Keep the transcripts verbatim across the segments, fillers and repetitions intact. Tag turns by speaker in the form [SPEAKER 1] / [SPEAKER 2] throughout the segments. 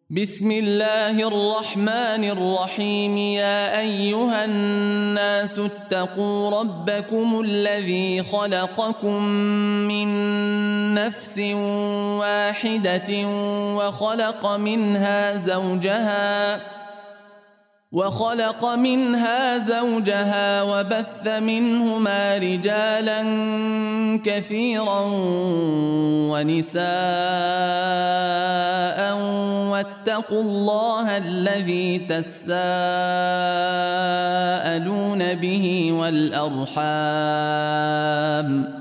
[SPEAKER 1] بسم الله الرحمن الرحيم. يا أيها الناس اتقوا ربكم الذي خلقكم من نفس واحدة وخلق منها زوجها وخلق منها زوجها وبث منهما رجالا كثيرا ونساء واتقوا الله الذي تساءلون به والأرحام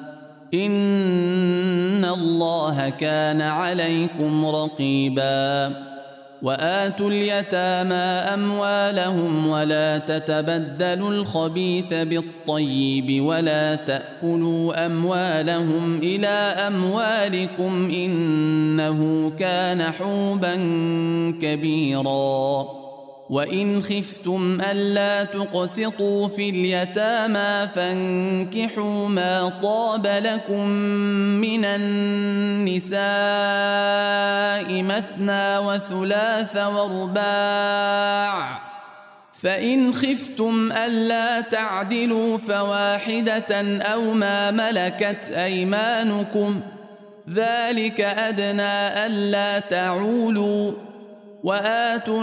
[SPEAKER 1] إن الله كان عليكم رقيبا. وآتوا اليتامى أموالهم ولا تتبدلوا الخبيث بالطيب ولا تأكلوا أموالهم إلى أموالكم إنه كان حوبا كبيرا. وإن خفتم ألا تقسطوا في اليتامى فانكحوا ما طاب لكم من النساء مثنى وثلاث ورباع، فإن خفتم ألا تعدلوا فواحدة أو ما ملكت أيمانكم ذلك أدنى ألا تعولوا. وآتوا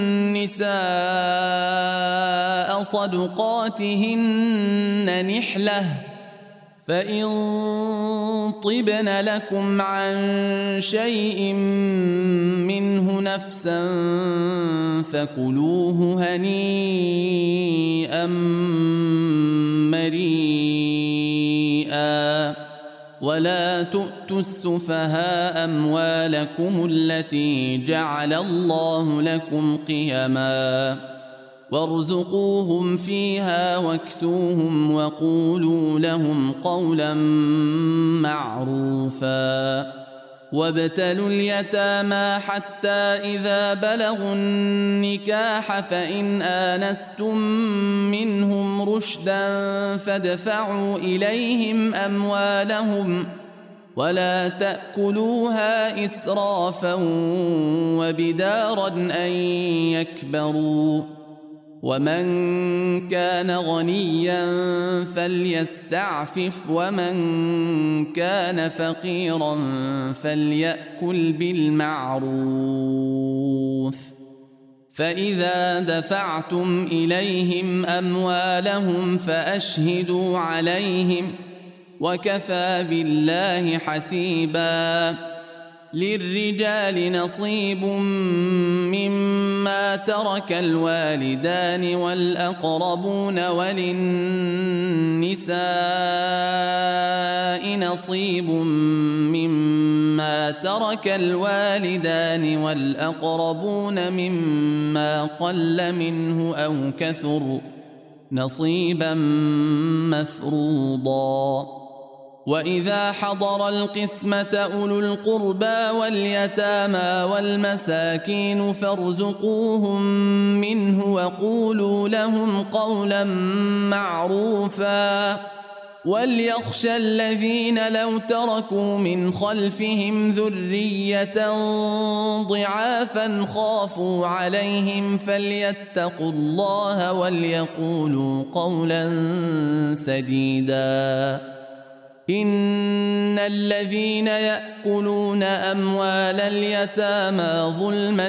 [SPEAKER 1] النساء صدقاتهن نحلة فإن طبن لكم عن شيء منه نفسا فكلوه هنيئا مريئا. ولا تؤتوا السفهاء أموالكم التي جعل الله لكم قيما وارزقوهم فيها واكسوهم وقولوا لهم قولا معروفا. وابتلوا اليتامى حتى إذا بلغوا النكاح فإن آنستم منهم رشدا فادفعوا إليهم أموالهم ولا تأكلوها إسرافا وبدارا أن يكبروا. ومن كان غنيا فليستعفف ومن كان فقيرا فليأكل بالمعروف. فإذا دفعتم إليهم أموالهم فأشهدوا عليهم وكفى بالله حسيبا. للرجال نصيب مما ترك الوالدان والأقربون وللنساء نصيب مما ترك الوالدان والأقربون مما قل منه أو كثر نصيبا مفروضا. وإذا حضر القسمة أولو القربى واليتامى والمساكين فارزقوهم منه وقولوا لهم قولا معروفا. وليخشى الذين لو تركوا من خلفهم ذرية ضعافا خافوا عليهم فليتقوا الله وليقولوا قولا سديدا. إن الذين يأكلون أموال اليتامى ظلما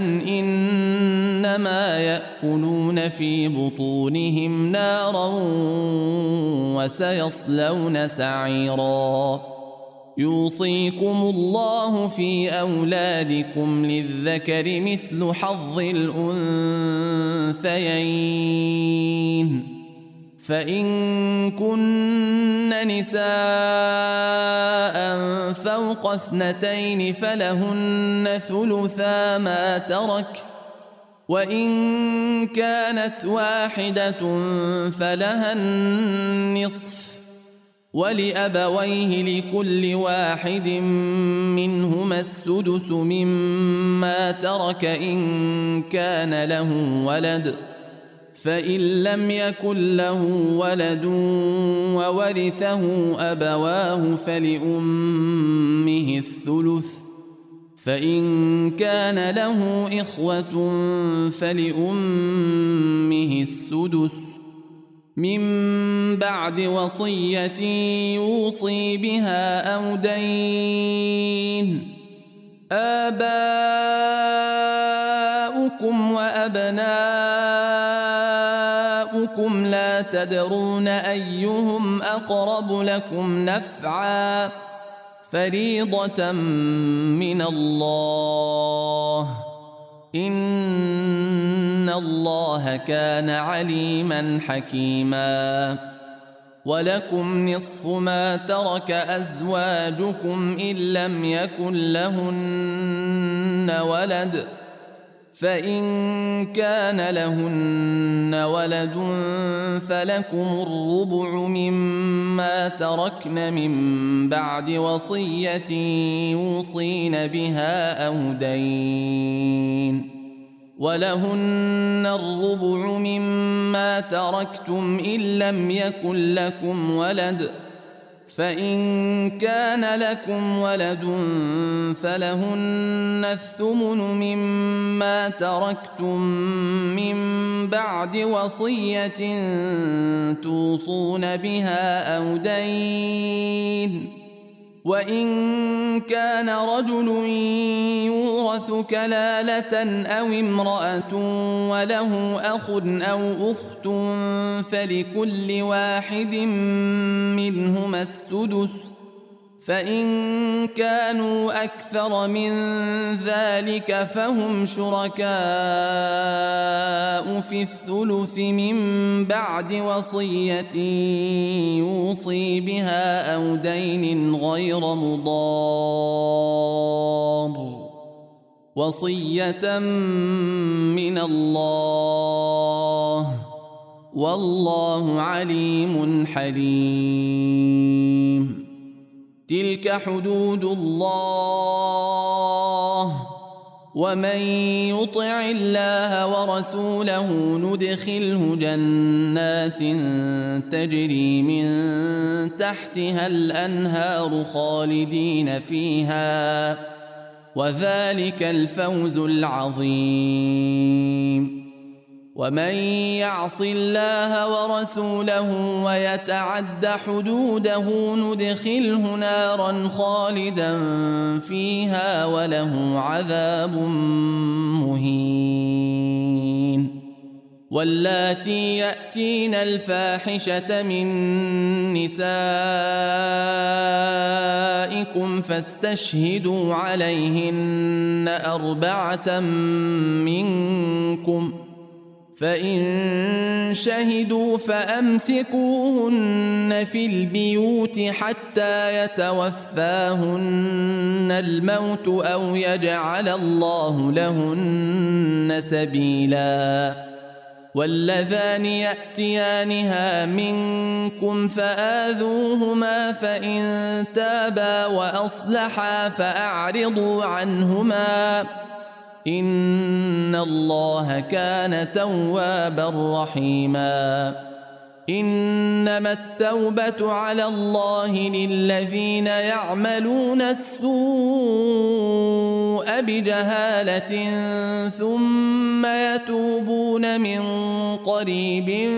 [SPEAKER 1] إنما يأكلون في بطونهم نارا وسيصلون سعيرا. يوصيكم الله في أولادكم للذكر مثل حظ الأنثيين فإن كن نساء فوق اثنتين فلهن ثلثا ما ترك وإن كانت واحدة فلها النصف ولأبويه لكل واحد منهما السدس مما ترك إن كان له ولد فإن لم يكن له ولد وورثه أبواه فلأمه الثلث فإن كان له إخوة فلأمه السدس من بعد وصية يوصي بها أو دين. آباؤكم وأبناؤكم لا تدرون أيهم أقرب لكم نفعا فريضة من الله إن الله كان عليما حكيما. ولكم نصف ما ترك أزواجكم إن لم يكن لهن ولد فإن كان لهن ولد فلكم الربع مما تركن من بعد وصية يوصين بها أو دين. ولهن الربع مما تركتم إن لم يكن لكم ولد فإن كان لكم ولد فلهن الثمن مما تركتم من بعد وصية توصون بها أو دين. وإن كان رجل يورث كلالة أو امرأة وله أخ أو أخت فلكل واحد منهما السدس فإن كانوا أكثر من ذلك فهم شركاء في الثلث من بعد وصية يوصي بها أو دين غير مضار وصية من الله والله عليم حليم. تلك حدود الله ومن يطع الله ورسوله ندخله جنات تجري من تحتها الأنهار خالدين فيها وذلك الفوز العظيم. ومن يعص الله ورسوله ويتعد حدوده ندخله نارا خالدا فيها وله عذاب مهين. واللاتي يأتين الفاحشة من نسائكم فاستشهدوا عليهن أربعة منكم فإن شهدوا فأمسكوهن في البيوت حتى يتوفاهن الموت أو يجعل الله لهن سبيلا. واللذان يأتيانها منكم فآذوهما فإن تابا وأصلحا فأعرضوا عنهما إن الله كان توابا رحيما. إنما التوبة على الله للذين يعملون السوء بجهالة ثم يتوبون من قريب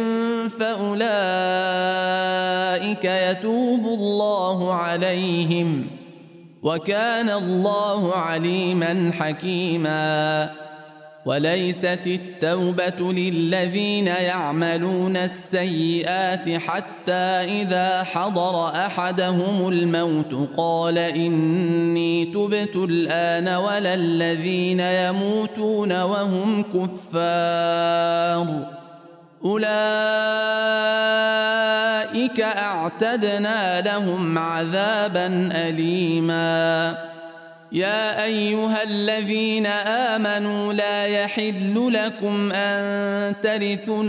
[SPEAKER 1] فأولئك يتوب الله عليهم وكان الله عليما حكيما. وليست التوبة للذين يعملون السيئات حتى إذا حضر أحدهم الموت قال إني تبت الآن ولا الذين يموتون وهم كفار أولئك أعتدنا لهم عذابا أليما. يا أيها الذين آمنوا لا يحل لكم أن ترثوا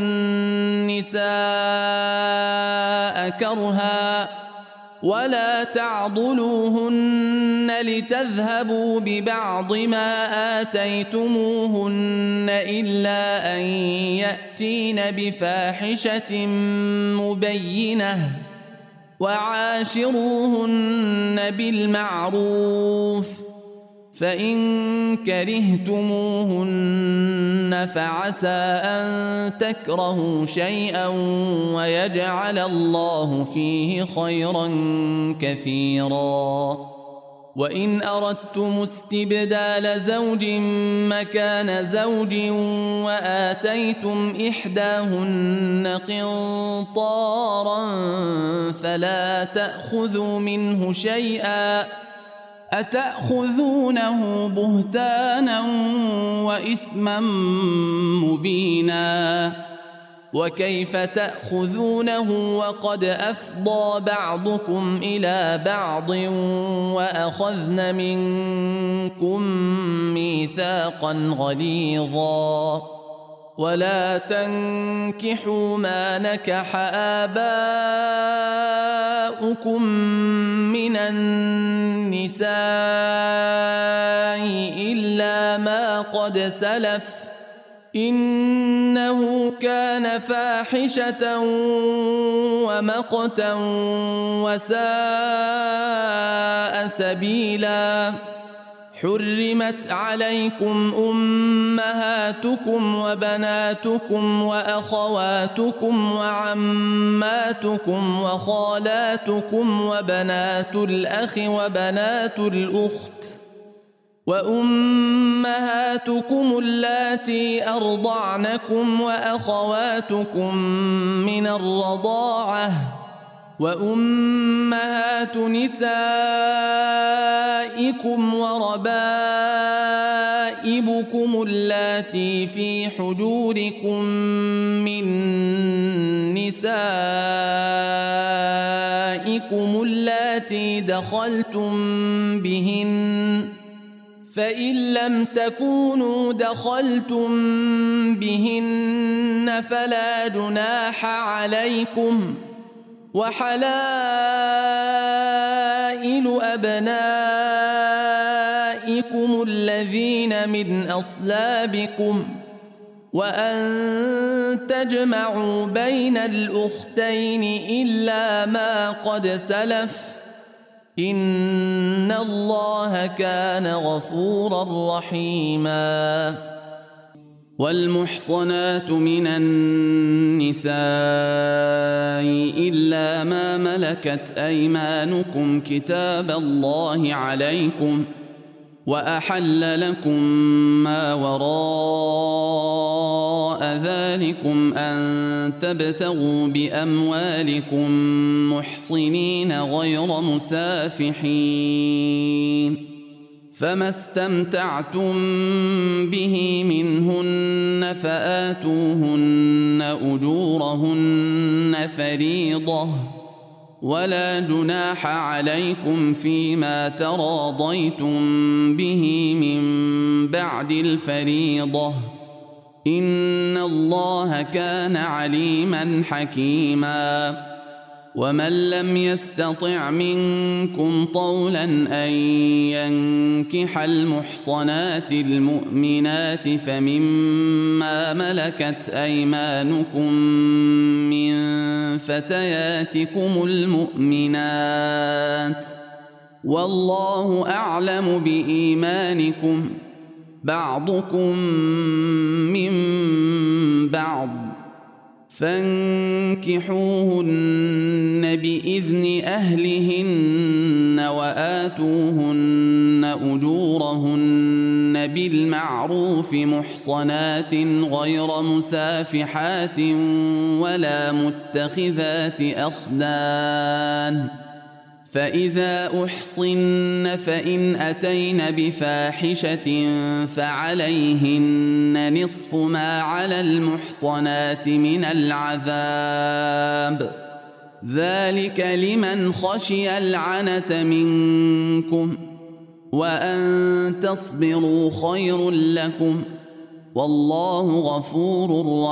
[SPEAKER 1] النساء كرها ولا تعضلوهن لتذهبوا ببعض ما آتيتموهن إلا أن يأتين بفاحشة مبينة وعاشروهن بالمعروف فإن كرهتموهن فعسى أن تكرهوا شيئا ويجعل الله فيه خيرا كثيرا. وإن أردتم استبدال زوج مكان زوج وآتيتم إحداهن قنطارا فلا تأخذوا منه شيئا أتأخذونه بهتانا وإثما مبينا وكيف تأخذونه وقد أفضى بعضكم إلى بعض وأخذن منكم ميثاقا غليظا ولا تنكحوا ما نكح آباؤكم من النساء إلا ما قد سلف إنه كان فاحشة ومقتا وساء سبيلا. حرمت عليكم أمهاتكم وبناتكم وأخواتكم وعماتكم وخالاتكم وبنات الأخ وبنات الأخت وأمهاتكم اللاتي أرضعنكم وأخواتكم من الرضاعة وأمهات نسائكم وربائبكم اللاتي في حجوركم من نسائكم اللاتي دخلتم بهن فإن لم تكونوا دخلتم بهن فلا جناح عليكم وحلائل أبنائكم الذين من أصلابكم وأن تجمعوا بين الأختين إلا ما قد سلف إن الله كان غفورا رحيما. والمحصنات من النساء إلا ما ملكت أيمانكم كتاب الله عليكم وأحل لكم ما وراء ذلكم أن تبتغوا بأموالكم محصنين غير مسافحين فما استمتعتم به منهن فآتوهن أجورهن فريضة ولا جناح عليكم فيما تراضيتم به من بعد الفريضة إن الله كان عليما حكيما. ومن لم يستطع منكم طولا أن ينكح المحصنات المؤمنات فمما ملكت أيمانكم من فتياتكم المؤمنات والله أعلم بإيمانكم بعضكم من بعض فانكحوهن بإذن أهلهن وآتوهن أجورهن بالمعروف محصنات غير مسافحات ولا متخذات أخدان فإذا أحصن فإن أتين بفاحشة فعليهن نصف ما على المحصنات من العذاب ذلك لمن خشي العنة منكم وأن تصبروا خير لكم والله غفور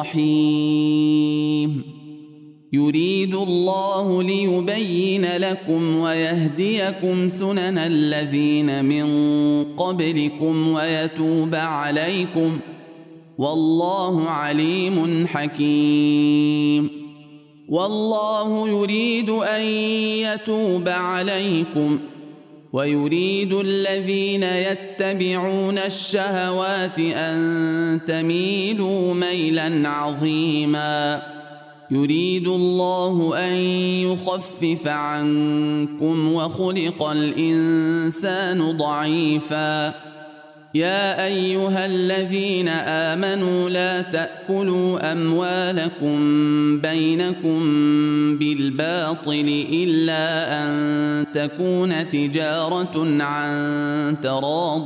[SPEAKER 1] رحيم. يريد الله ليبين لكم ويهديكم سنن الذين من قبلكم ويتوب عليكم والله عليم حكيم. والله يريد أن يتوب عليكم ويريد الذين يتبعون الشهوات أن تميلوا ميلا عظيما يريد الله أن يخفف عنكم وخلق الإنسان ضعيفا يا أيها الذين آمنوا لا تأكلوا أموالكم بينكم بالباطل إلا أن تكون تجارة عن تراض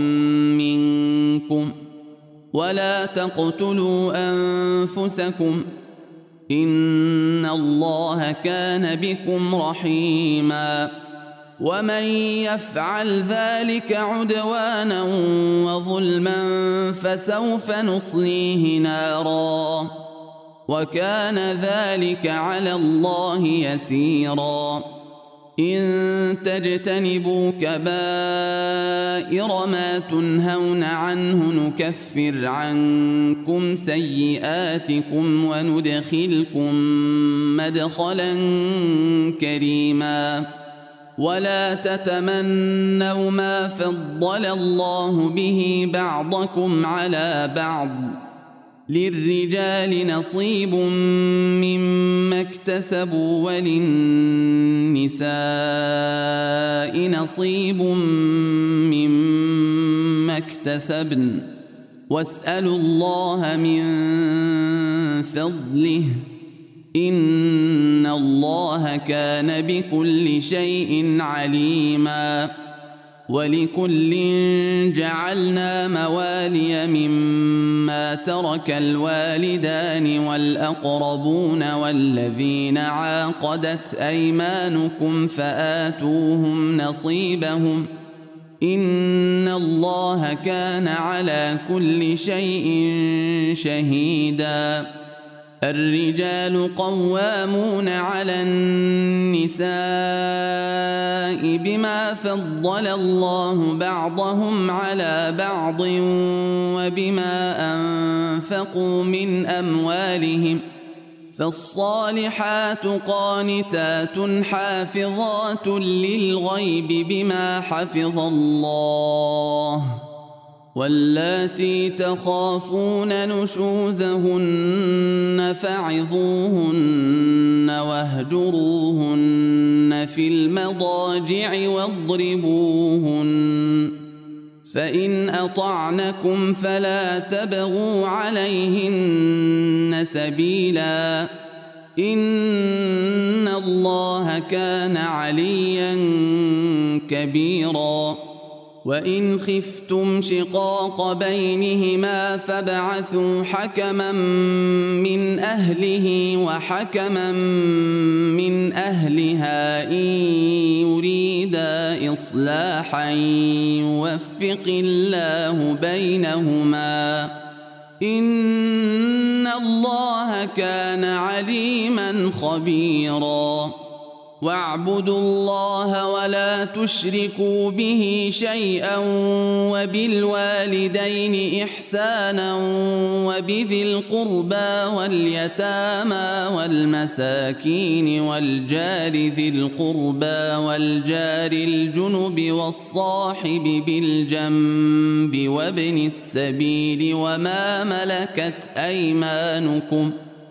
[SPEAKER 1] منكم ولا تقتلوا أنفسكم إن الله كان بكم رحيما ومن يفعل ذلك عدوانا وظلما فسوف نصليه نارا وكان ذلك على الله يسيرا إن تجتنبوا كبائر ما تنهون عنه نكفر عنكم سيئاتكم وندخلكم مدخلا كريما ولا تتمنوا ما فضل الله به بعضكم على بعض للرجال نصيب مما اكتسبوا وللنساء نصيب مما اكتسبن واسألوا الله من فضله إن الله كان بكل شيء عليما ولكل جعلنا موالي مما ترك الوالدان والأقربون والذين عاقدت أيمانكم فآتوهم نصيبهم إن الله كان على كل شيء شهيدا الرجال قوامون على النساء بما فضل الله بعضهم على بعض وبما أنفقوا من أموالهم فالصالحات قانتات حافظات للغيب بما حفظ الله واللاتي تخافون نشوزهن فعظوهن واهجروهن في المضاجع واضربوهن فإن أطعنكم فلا تبغوا عليهن سبيلا إن الله كان عليا كبيرا وإن خفتم شقاق بينهما فابعثوا حكما من أهله وحكما من أهلها إن يريدا إصلاحا يوفق الله بينهما إن الله كان عليما خبيرا واعبدوا الله ولا تشركوا به شيئا وبالوالدين إحسانا وبذي القربى واليتامى والمساكين والجار ذي القربى والجار الجنب والصاحب بالجنب وابن السبيل وما ملكت أيمانكم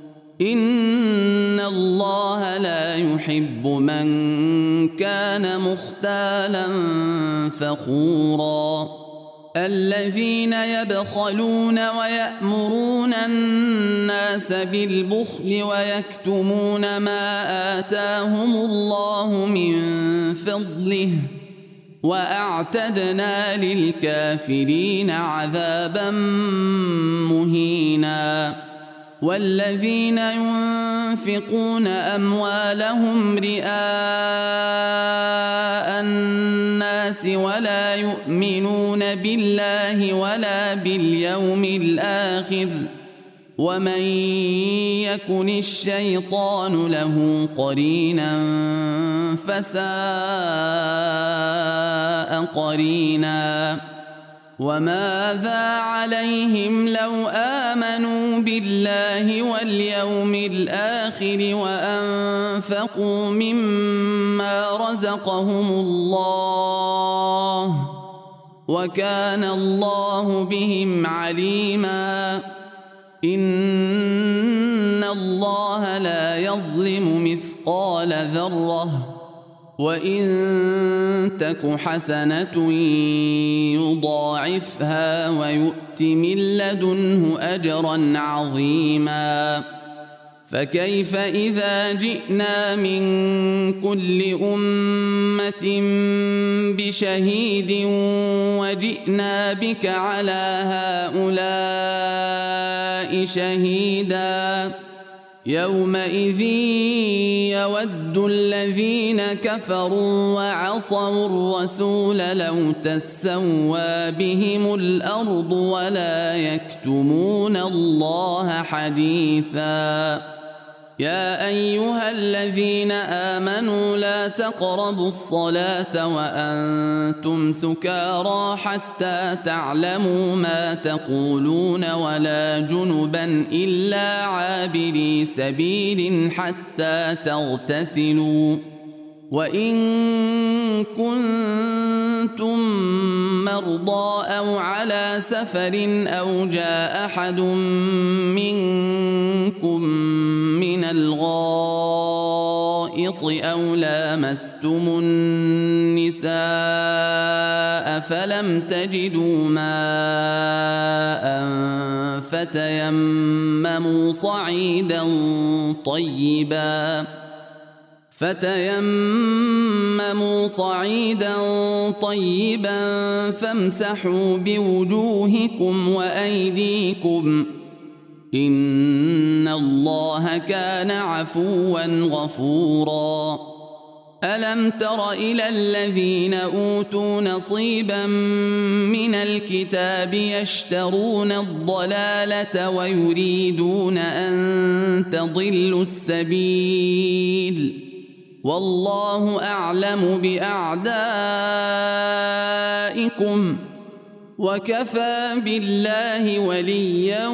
[SPEAKER 1] إن الله لا يحب من كان مختالا فخورا الذين يبخلون ويأمرون الناس بالبخل ويكتمون ما آتاهم الله من فضله وأعتدنا للكافرين عذابا مهينا والذين ينفقون أموالهم رئاء الناس ولا يؤمنون بالله ولا باليوم الآخر ومن يكن الشيطان له قرينا فساء قرينا وماذا عليهم لو آمنوا بالله واليوم الآخر وأنفقوا مما رزقهم الله وكان الله بهم عليما إن الله لا يظلم مثقال ذرة وإن تك حسنة يضاعفها ويؤت من لدنه أجرا عظيما فكيف إذا جئنا من كل أمة بشهيد وجئنا بك على هؤلاء شهيدا يومئذ يود الذين كفروا وعصوا الرسول لو تسوى بهم الأرض ولا يكتمون الله حديثا يا أيها الذين آمنوا لا تقربوا الصلاة وأنتم سكارى حتى تعلموا ما تقولون ولا جنبا إلا عابري سبيل حتى تغتسلوا وإن كنتم مرضى أو على سفر أو جاء أحد منكم من الغائط أو لامستم النساء فلم تجدوا ماء فتيمموا صعيدا طيبا فتيمموا صعيدا طيبا فامسحوا بوجوهكم وأيديكم إن الله كان عفوا غفورا ألم تر إلى الذين أوتوا نصيبا من الكتاب يشترون الضلالة ويريدون أن تضلوا السبيل والله أعلم بأعدائكم وكفى بالله وليا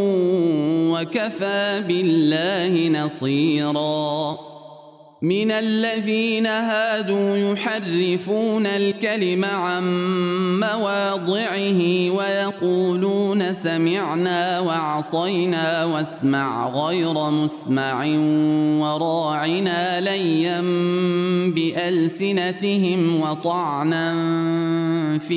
[SPEAKER 1] وكفى بالله نصيرا من الذين هادوا يحرفون الكلم عن مواضعه ويقولون سمعنا وعصينا واسمع غير مسمع وراعنا ليا بألسنتهم وطعنا في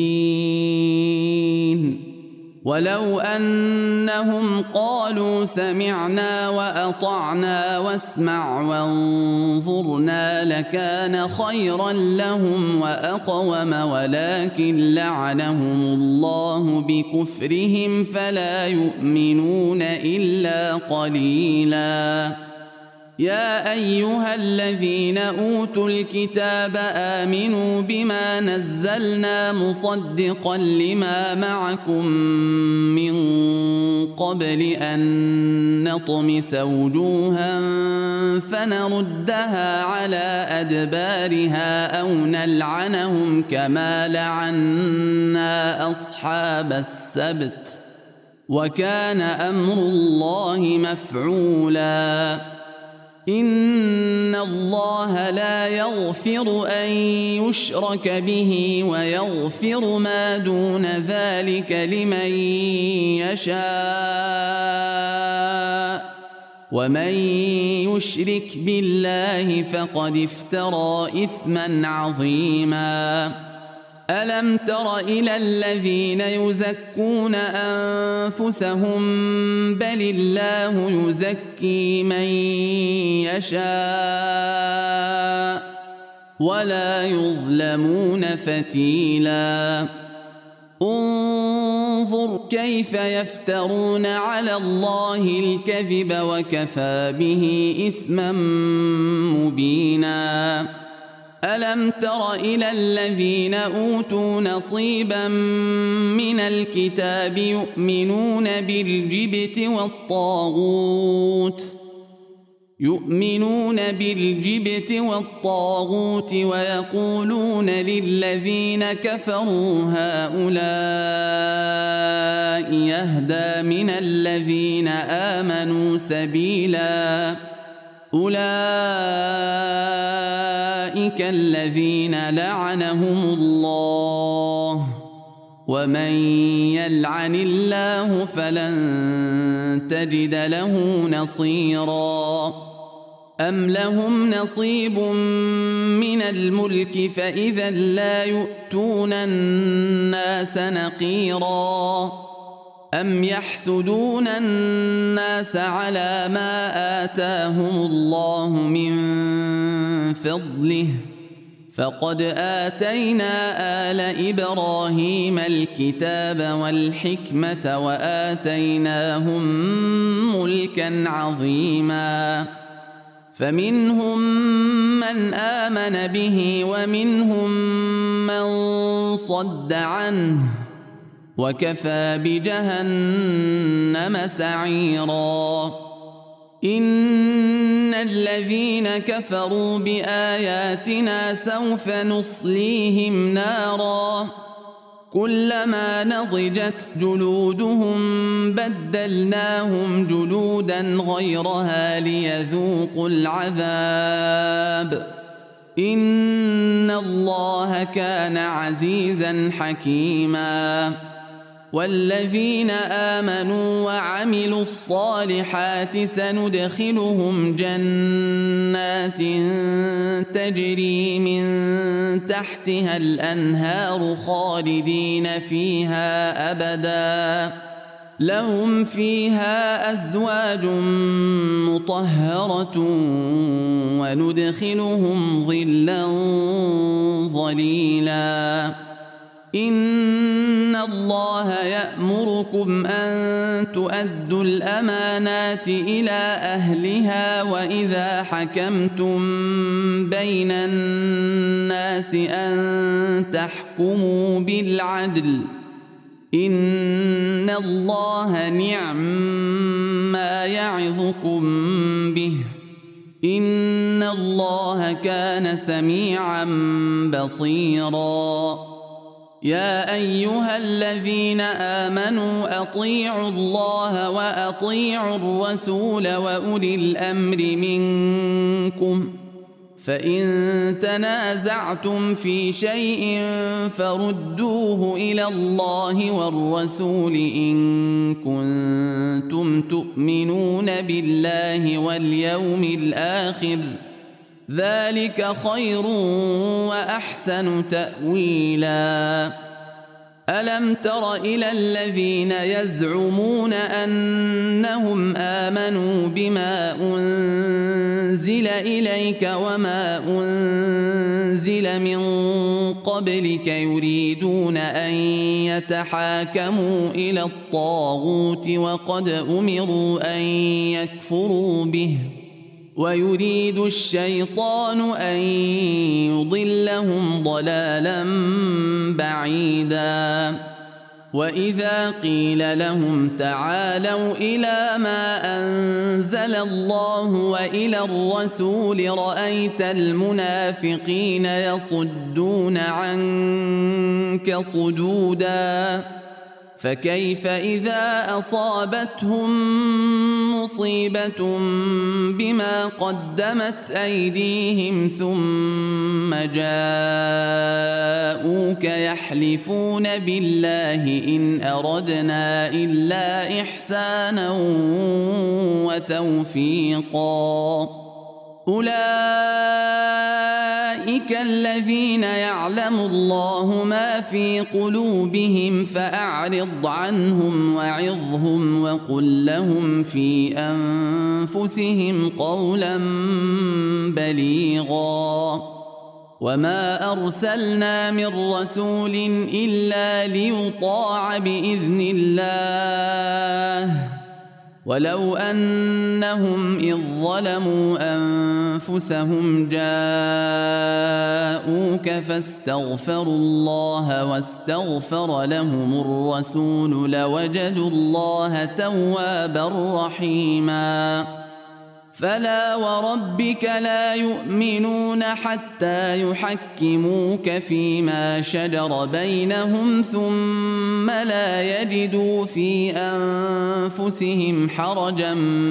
[SPEAKER 1] الدين ولو أنهم قالوا سمعنا وأطعنا واسمع وانظرنا لكان خيرا لهم وأقوم ولكن لعنهم الله بكفرهم فلا يؤمنون إلا قليلا يا أيها الذين أوتوا الكتاب آمنوا بما نزلنا مصدقا لما معكم من قبل أن نطمس وجوها فنردها على أدبارها أو نلعنهم كما لعنا أصحاب السبت وكان أمر الله مفعولا إن الله لا يغفر أن يشرك به ويغفر ما دون ذلك لمن يشاء ومن يشرك بالله فقد افترى إثما عظيما ألم تر إلى الذين يزكون أنفسهم بل الله يزكي من يشاء ولا يظلمون فتيلا انظر كيف يفترون على الله الكذب وكفى به إثما مبينا ألم تر إلى الذين أوتوا نصيبا من الكتاب يؤمنون بالجبت والطاغوت يؤمنون بالجبت والطاغوت ويقولون للذين كفروا هؤلاء يهدى من الذين آمنوا سبيلا أولئك الذين لعنهم الله ومن يلعن الله فلن تجد له نصيرا أم لهم نصيب من الملك فإذا لا يؤتون الناس نقيرا أم يحسدون الناس على ما آتاهم الله من فضله فقد آتينا آل إبراهيم الكتاب والحكمة وآتيناهم ملكا عظيما فمنهم من آمن به ومنهم من صد عنه وكفى بجهنم سعيرا إن الذين كفروا بآياتنا سوف نصليهم نارا كلما نضجت جلودهم بدلناهم جلودا غيرها ليذوقوا العذاب إن الله كان عزيزا حكيما والذين آمنوا وعملوا الصالحات سندخلهم جنات تجري من تحتها الأنهار خالدين فيها أبدا لهم فيها أزواج مطهرة وندخلهم ظلا ظليلا إن الله يأمركم أن تؤدوا الأمانات إلى أهلها وإذا حكمتم بين الناس أن تحكموا بالعدل إن الله نعم ما يعظكم به إن الله كان سميعا بصيرا يا أيها الذين آمنوا أطيعوا الله وأطيعوا الرسول وأولي الأمر منكم فإن تنازعتم في شيء فردوه إلى الله والرسول إن كنتم تؤمنون بالله واليوم الآخر ذلك خير وأحسن تأويلا ألم تر إلى الذين يزعمون أنهم آمنوا بما أنزل إليك وما أنزل من قبلك يريدون أن يتحاكموا إلى الطاغوت وقد أمروا أن يكفروا به ويريد الشيطان أن يضلهم ضلالا بعيدا وإذا قيل لهم تعالوا إلى ما أنزل الله وإلى الرسول رأيت المنافقين يصدون عنك صدودا فكيف إذا أصابتهم مصيبة بما قدمت أيديهم ثم جاءوك يحلفون بالله إن أردنا إلا إحسانا وتوفيقا أولئك الذين يعلم الله ما في قلوبهم فأعرض عنهم وعظهم وقل لهم في أنفسهم قولا بليغا وما أرسلنا من رسول إلا ليطاع بإذن الله ولو أنهم إذ ظلموا أنفسهم جاءوك فاستغفروا الله واستغفر لهم الرسول لوجدوا الله توابا رحيما فلا وربك لا يؤمنون حتى يحكموك فيما شجر بينهم ثم لا يجدوا في أنفسهم حرجا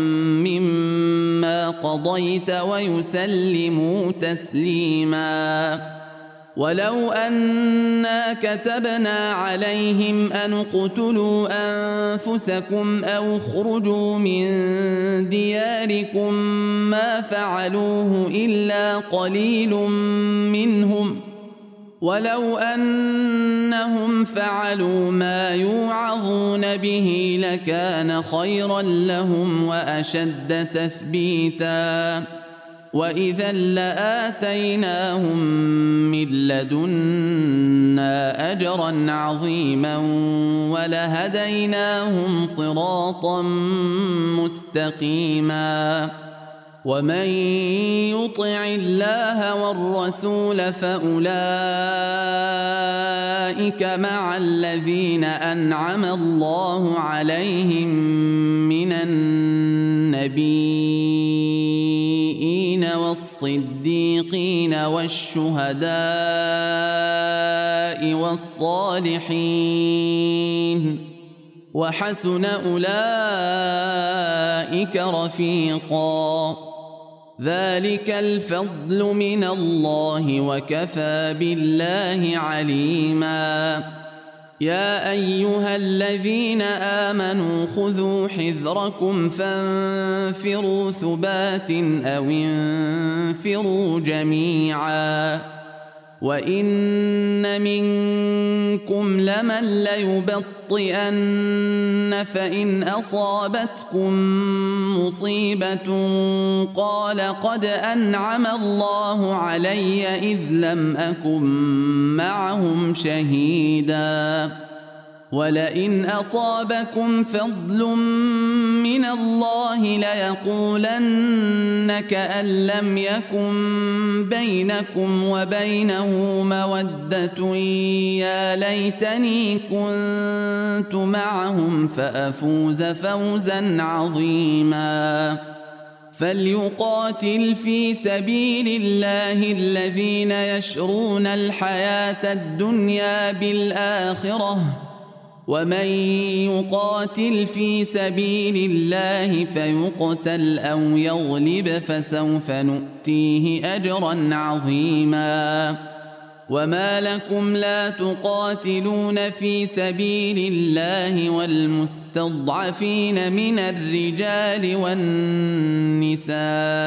[SPEAKER 1] مما قضيت ويسلموا تسليما. ولو أنا كتبنا عليهم أن اقتلوا أنفسكم أو اخرجوا من دياركم ما فعلوه إلا قليل منهم ولو أنهم فعلوا ما يوعظون به لكان خيرا لهم وأشد تثبيتا وإذا لآتيناهم من لدنا أجرا عظيما ولهديناهم صراطا مستقيما. ومن يطع الله والرسول فأولئك مع الذين أنعم الله عليهم من النبيين والصديقين والشهداء والصالحين وحسن أولئك رفيقا. ذلك الفضل من الله وكفى بالله عليما. يا أيها الذين آمنوا خذوا حذركم فانفروا ثبات أو انفروا جميعا وإن منكم لمن ليبطئن فإن أصابتكم مصيبة قال قد أنعم الله علي إذ لم أكن معهم شهيدا ولئن أصابكم فضل من الله ليقولن كأن لم يكن بينكم وبينه مودة يا ليتني كنت معهم فأفوز فوزا عظيما. فليقاتل في سبيل الله الذين يشرون الحياة الدنيا بالآخرة ومن يقاتل في سبيل الله فيقتل أو يغلب فسوف نؤتيه أجرا عظيما. وما لكم لا تقاتلون في سبيل الله والمستضعفين من الرجال والنساء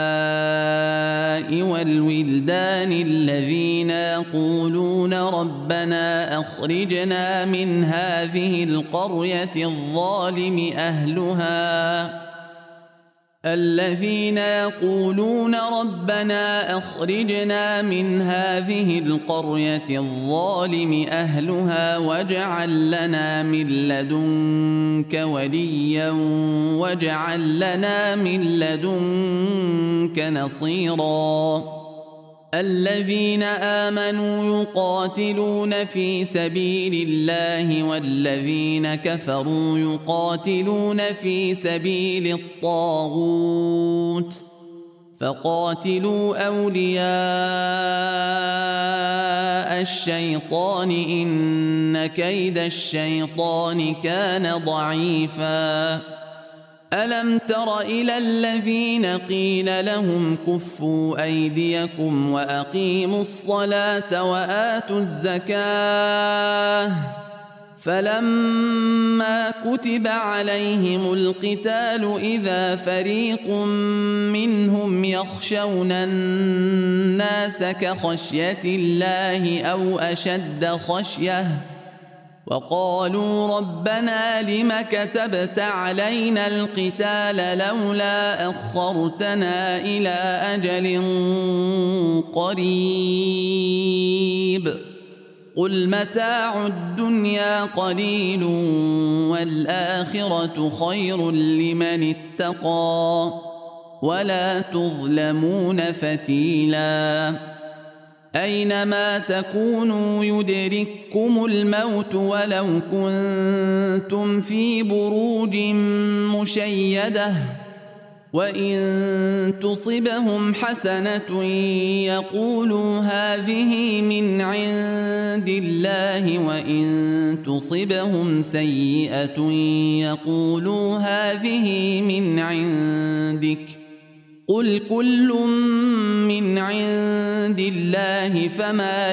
[SPEAKER 1] والولدان الذين يقولون ربنا أخرجنا من هذه القرية الظالم أهلها الذين يقولون ربنا أخرجنا من هذه القرية الظالم أهلها واجعل لنا من لدنك وليا واجعل لنا من لدنك نصيرا. الذين آمنوا يقاتلون في سبيل الله والذين كفروا يقاتلون في سبيل الطاغوت فقاتلوا أولياء الشيطان إن كيد الشيطان كان ضعيفا. ألم تر إلى الذين قيل لهم كفوا أيديكم وأقيموا الصلاة وآتوا الزكاة فلما كتب عليهم القتال إذا فريق منهم يخشون الناس كخشية الله أو أشد خشية وقالوا ربنا لم كتبت علينا القتال لولا أخرتنا إلى أجل قريب قل متاع الدنيا قليل والآخرة خير لمن اتقى ولا تظلمون فتيلا. أينما تكونوا يدرككم الموت ولو كنتم في بروج مشيدة وإن تصبهم حسنة يقولوا هذه من عند الله وإن تصبهم سيئة يقولوا هذه من عندك قل كل من عند الله فما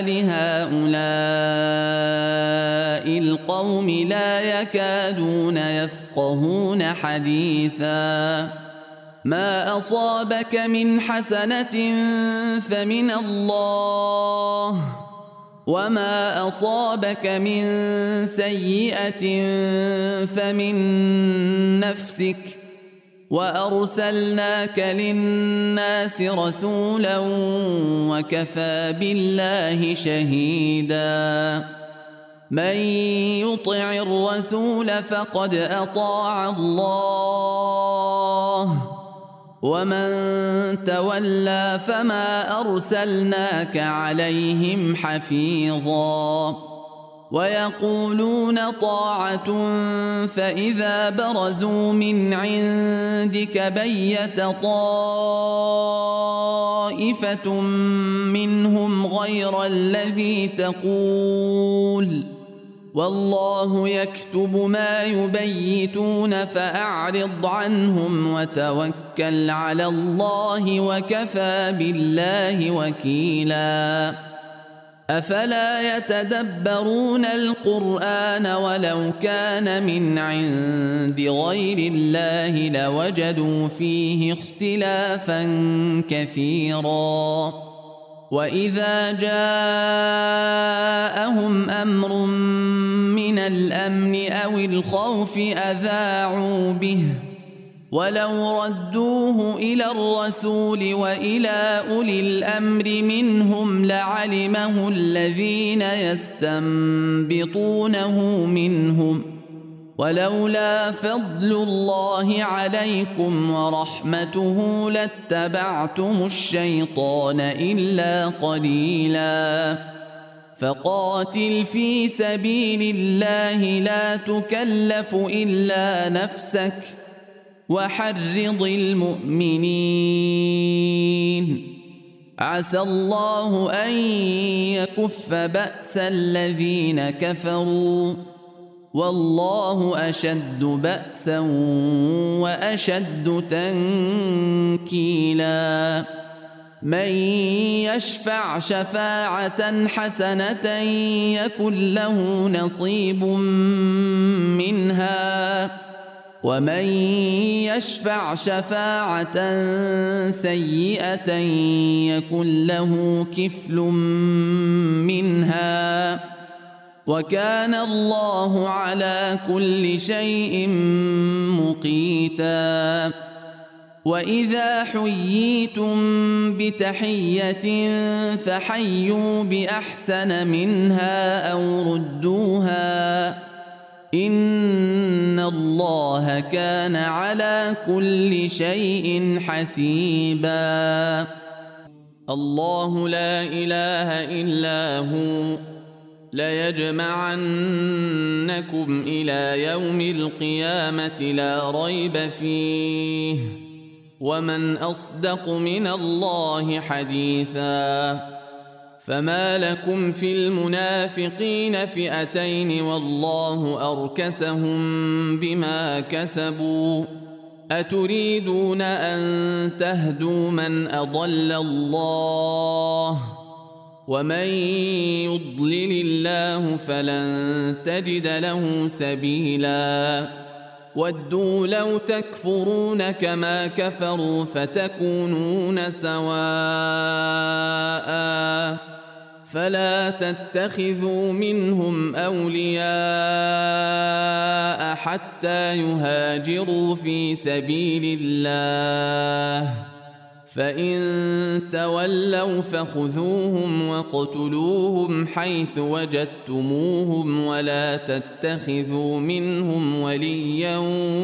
[SPEAKER 1] لهؤلاء القوم لا يكادون يفقهون حديثا ما أصابك من حسنة فمن الله وما أصابك من سيئة فمن نفسك وأرسلناك للناس رسولا وكفى بالله شهيدا من يطع الرسول فقد أطاع الله ومن تولى فما أرسلناك عليهم حفيظا ويقولون طاعة فإذا برزوا من عندك بيت طائفة منهم غير الذي تقول والله يكتب ما يبيتون فأعرض عنهم وتوكل على الله وكفى بالله وكيلا أفلا يتدبرون القرآن ولو كان من عند غير الله لوجدوا فيه اختلافا كثيرا وإذا جاءهم أمر من الأمن أو الخوف أذاعوا به ولو ردوه إلى الرسول وإلى أولي الأمر منهم لعلمه الذين يستنبطونه منهم ولولا فضل الله عليكم ورحمته لاتبعتم الشيطان إلا قليلا فقاتل في سبيل الله لا تكلف إلا نفسك وحرض المؤمنين عسى الله أن يكف بأس الذين كفروا والله أشد بأسا وأشد تنكيلا من يشفع شفاعة حسنة يكن له نصيب منها ومن يشفع شفاعة سيئة يكن له كفل منها وكان الله على كل شيء مقيتا وإذا حييتم بتحية فحيوا بأحسن منها أو ردوها إن الله كان على كل شيء حسيبا الله لا إله إلا هو ليجمعنكم إلى يوم القيامة لا ريب فيه ومن أصدق من الله حديثا فما لكم في المنافقين فئتين والله أركسهم بما كسبوا أتريدون أن تهدوا من أضل الله ومن يضلل الله فلن تجد له سبيلا ودوا لو تكفرون كما كفروا فتكونون سواء فلا تتخذوا منهم أولياء حتى يهاجروا في سبيل الله فإن تولوا فخذوهم واقتلوهم حيث وجدتموهم ولا تتخذوا منهم وليا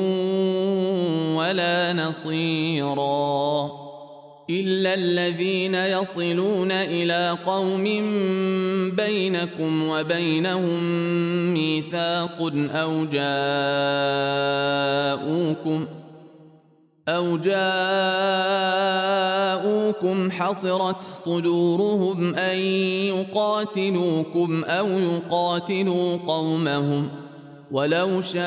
[SPEAKER 1] ولا نصيرا إلا الذين يصلون إلى قوم بينكم وبينهم ميثاق أو جاءوكم أو جاءوكم حصرت صدورهم أن يقاتلوكم أو يقاتلوا قومهم ولو شاء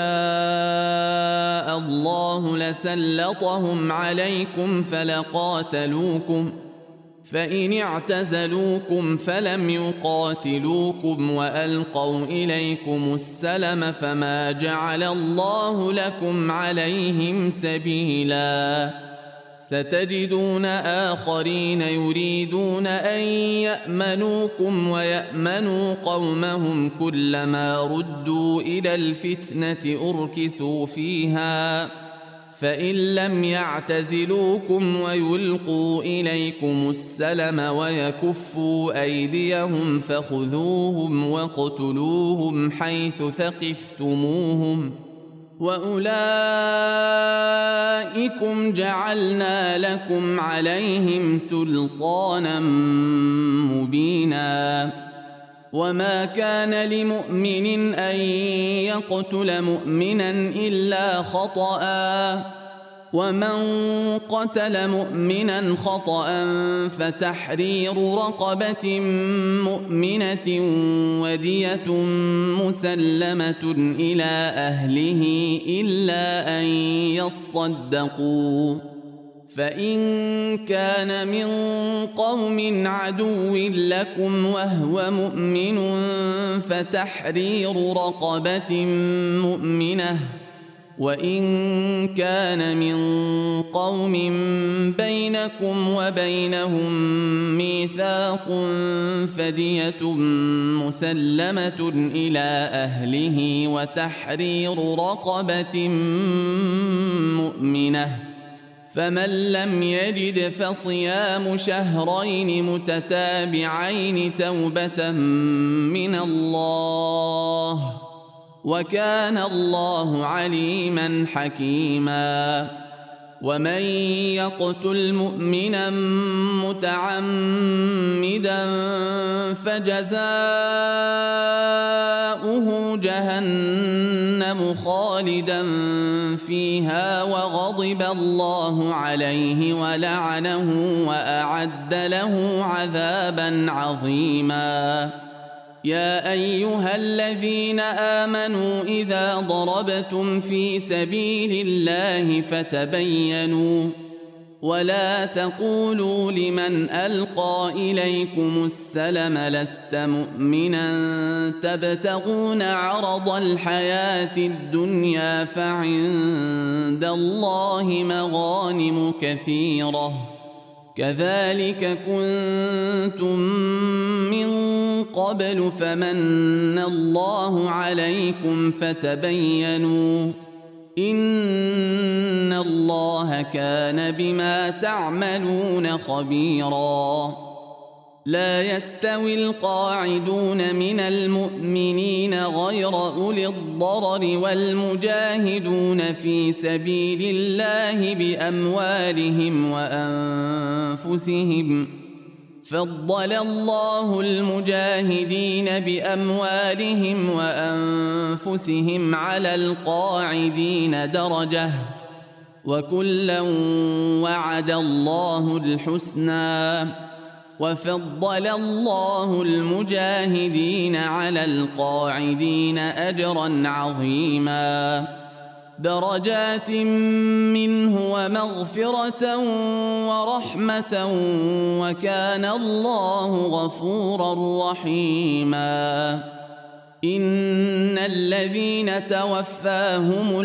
[SPEAKER 1] الله لسلطهم عليكم فلقاتلوكم فإن اعتزلوكم فلم يقاتلوكم وألقوا إليكم السلم فما جعل الله لكم عليهم سبيلا ستجدون آخرين يريدون أن يأمنوكم ويأمنوا قومهم كلما ردوا إلى الفتنة أركسوا فيها فإن لم يعتزلوكم ويلقوا إليكم السلم ويكفوا أيديهم فخذوهم واقتلوهم حيث ثقفتموهم وأولئكم جعلنا لكم عليهم سلطانا مبينا وما كان لمؤمن أن يقتل مؤمنا إلا خطأ ومن قتل مؤمنا خطأ فتحرير رقبة مؤمنة ودية مسلمة إلى أهله إلا أن يصدقوا فإن كان من قوم عدو لكم وهو مؤمن فتحرير رقبة مؤمنة وإن كان من قوم بينكم وبينهم ميثاق فدية مسلمة إلى أهله وتحرير رقبة مؤمنة فمن لم يجد فصيام شهرين متتابعين توبة من الله وكان الله عليما حكيما ومن يقتل مؤمنا متعمدا فجزاؤه جهنم خالدا فيها وغضب الله عليه ولعنه وأعد له عذابا عظيما يا أيها الذين آمنوا إذا ضربتم في سبيل الله فتبينوا ولا تقولوا لمن ألقى إليكم السلم لست مؤمنا تبتغون عرض الحياة الدنيا فعند الله مغانم كثيرة كذلك كنتم من قبل فمن الله عليكم فتبينوا إن الله كان بما تعملون خبيرا لا يستوي القاعدون من المؤمنين غير أولي الضرر والمجاهدون في سبيل الله بأموالهم وأنفسهم فضل الله المجاهدين بأموالهم وأنفسهم على القاعدين درجة وكلا وعد الله الحسنى وفضل الله المجاهدين على القاعدين أجرا عظيما درجات منه ومغفرة ورحمة وكان الله غفورا رحيما إن الذين توفاهم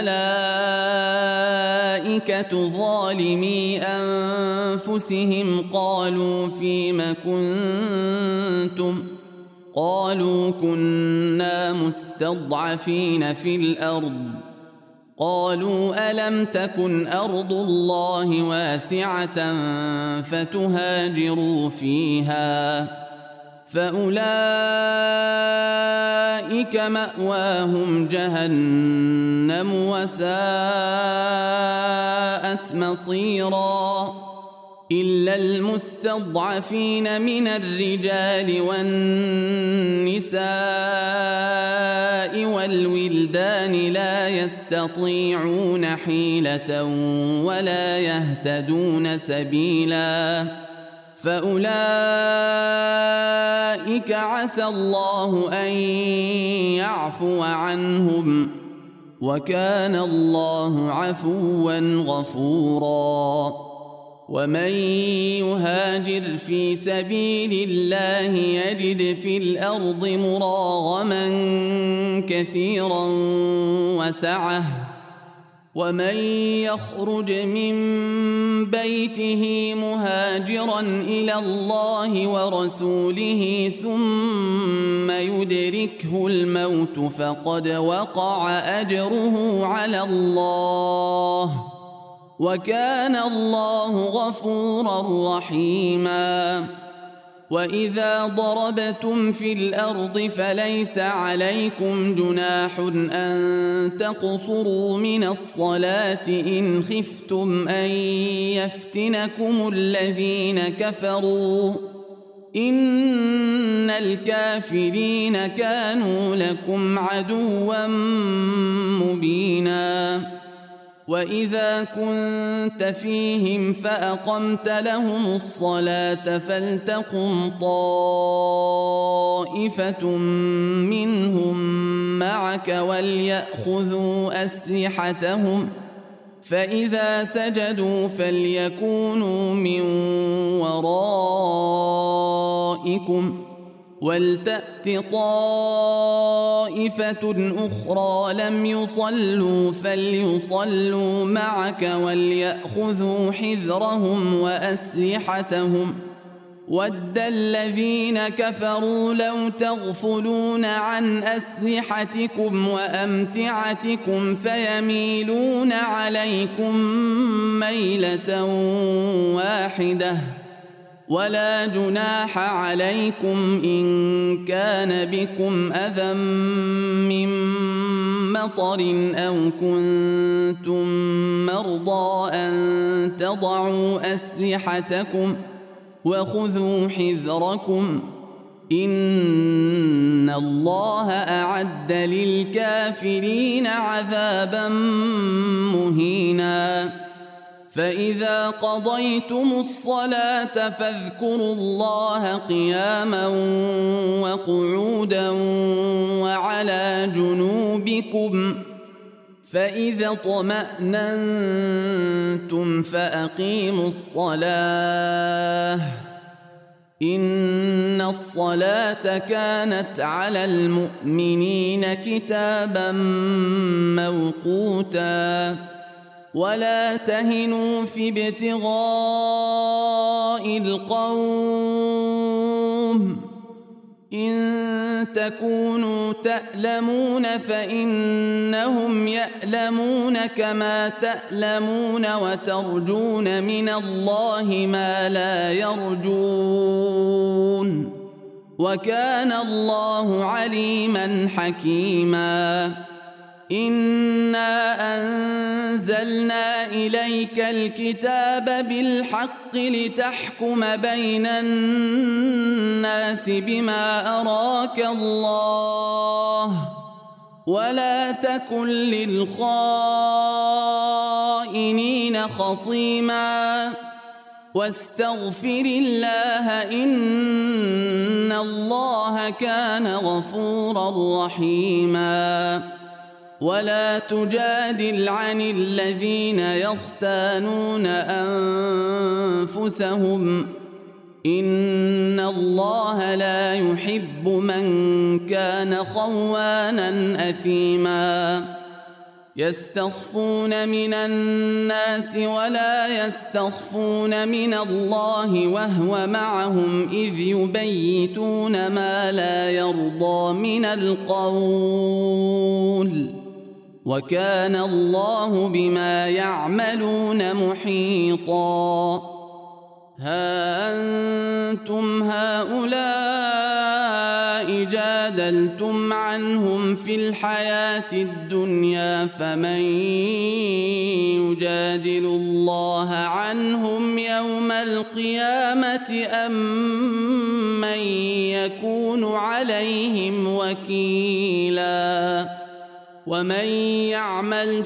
[SPEAKER 1] الملائكة ظالمي أنفسهم قالوا فيم كنتم قالوا كنا مستضعفين في الأرض قالوا ألم تكن أرض الله واسعة فتهاجروا فيها فأولئك مأواهم جهنم وساءت مصيرا إلا المستضعفين من الرجال والنساء والولدان لا يستطيعون حيلة ولا يهتدون سبيلا فأولئك عسى الله أن يعفو عنهم وكان الله عفوا غفورا ومن يهاجر في سبيل الله يجد في الأرض مراغما كثيرا وسعة ومن يخرج من بيته مهاجرا إلى الله ورسوله ثم يدركه الموت فقد وقع أجره على الله وكان الله غفورا رحيما وإذا ضربتم في الأرض فليس عليكم جناح أن تقصروا من الصلاة إن خفتم أن يفتنكم الذين كفروا إن الكافرين كانوا لكم عدوا مبينا وإذا كنت فيهم فأقمت لهم الصلاة فلتقم طائفة منهم معك وليأخذوا أسلحتهم فإذا سجدوا فليكونوا من ورائكم ولتأت طائفة أخرى لم يصلوا فليصلوا معك وليأخذوا حذرهم وأسلحتهم ود الذين كفروا لو تغفلون عن أسلحتكم وأمتعتكم فيميلون عليكم ميلة واحدة ولا جناح عليكم إن كان بكم أذى من مطر أو كنتم مرضى أن تضعوا أسلحتكم وخذوا حذركم إن الله أعد للكافرين عذابا مهينا فإذا قضيتم الصلاة فاذكروا الله قياما وقعودا وعلى جنوبكم فإذا اطمأننتم فأقيموا الصلاة إن الصلاة كانت على المؤمنين كتابا موقوتا ولا تهنوا في ابتغاء القوم إن تكونوا تألمون فإنهم يألمون كما تألمون وترجون من الله ما لا يرجون وكان الله عليما حكيما إنا أنزلنا إليك الكتاب بالحق لتحكم بين الناس بما أراك الله ولا تكن للخائنين خصيما واستغفر الله إن الله كان غفورا رحيما ولا تجادل عن الذين يختانون أنفسهم إن الله لا يحب من كان خوانا أثيما يستخفون من الناس ولا يستخفون من الله وهو معهم إذ يبيتون ما لا يرضى من القول وكان الله بما يعملون محيطا ها أنتم هؤلاء جادلتم عنهم في الحياة الدنيا فمن يجادل الله عنهم يوم القيامة أم من يكون عليهم وكيلا ومن يعمل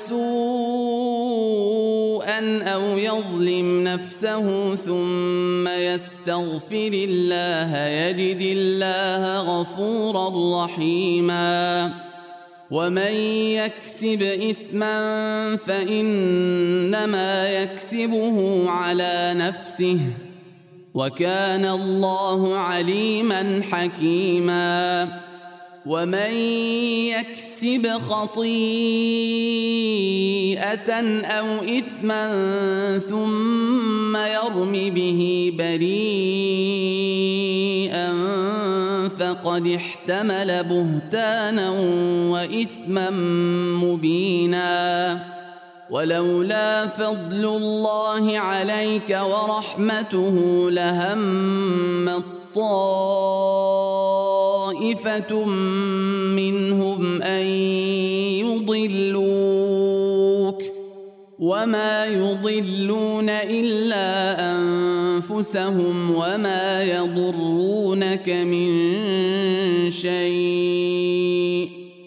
[SPEAKER 1] سوءا أو يظلم نفسه ثم يستغفر الله يجد الله غفورا رحيما ومن يكسب إثما فإنما يكسبه على نفسه وكان الله عليما حكيما ومن يكسب خطيئة أو إثما ثم يرم به بريئا فقد احتمل بهتانا وإثما مبينا ولولا فضل الله عليك ورحمته لهم طائفة منهم أن يضلوك وما يضلون إلا أنفسهم وما يضرونك من شيء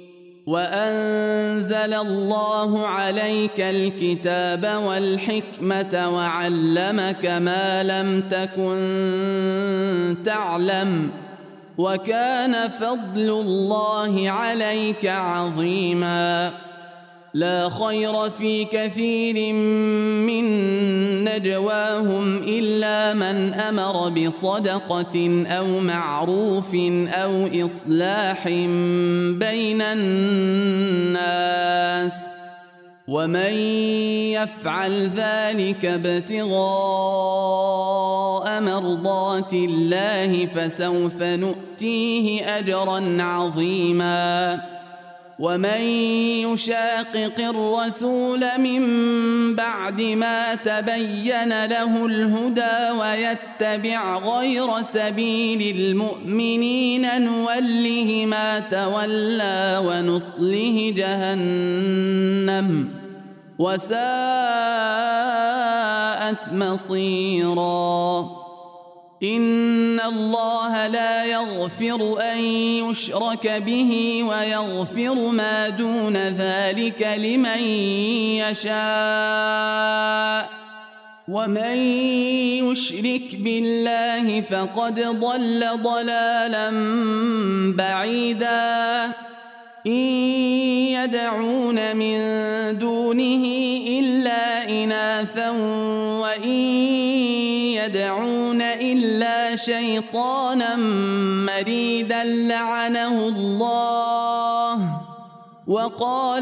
[SPEAKER 1] وأنزل الله عليك الكتاب والحكمة وعلمك ما لم تكن تعلم وكان فضل الله عليك عظيما لا خير في كثير من نجواهم إلا من أمر بصدقة أو معروف أو إصلاح بين الناس ومن يفعل ذلك ابتغاء مرضات الله فسوف نؤتيه أجرا عظيما ومن يشاقق الرسول من بعد ما تبين له الهدى ويتبع غير سبيل المؤمنين نوله ما تولى ونصله جهنم وساءت مصيرا إن الله لا يغفر أن يشرك به ويغفر ما دون ذلك لمن يشاء ومن يشرك بالله فقد ضل ضلالا بعيدا إن يدعون من دونه إلا إناثا وإن يدعون إلا شيطانا مريدا لعنه الله وقال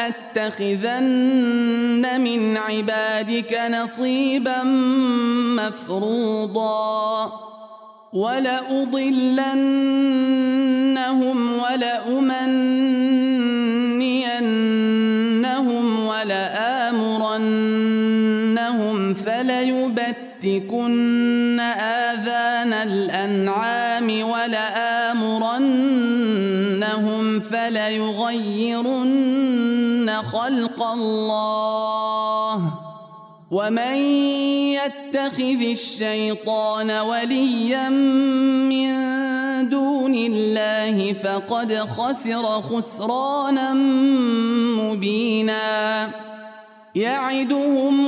[SPEAKER 1] لأتخذن من عبادك نصيبا مفروضا ولأضلنهم ولأمنينهم ولآمرنهم فليبتكن آذان الأنعام ولآمرنهم فليغيرن خلق الله ومن يتخذ الشيطان وليا من دون الله فقد خسر خسرانا مبينا يعدهم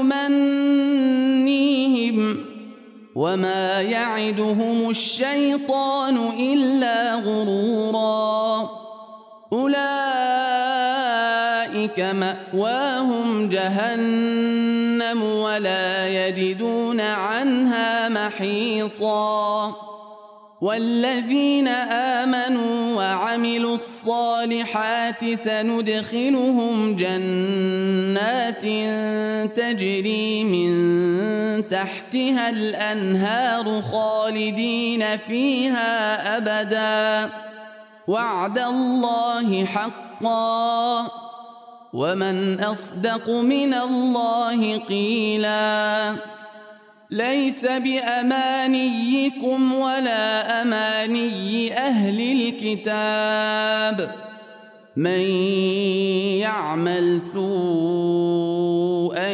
[SPEAKER 1] ويمنيهم وما يعدهم الشيطان إلا غرورا أولئك مأواهم جهنم ولا يجدون عنها محيصا والذين آمنوا وعملوا الصالحات سندخلهم جنات تجري من تحتها الأنهار خالدين فيها أبدا وعد الله حقا ومن أصدق من الله قيلا ليس بأمانيكم ولا أماني أهل الكتاب من يعمل سوءا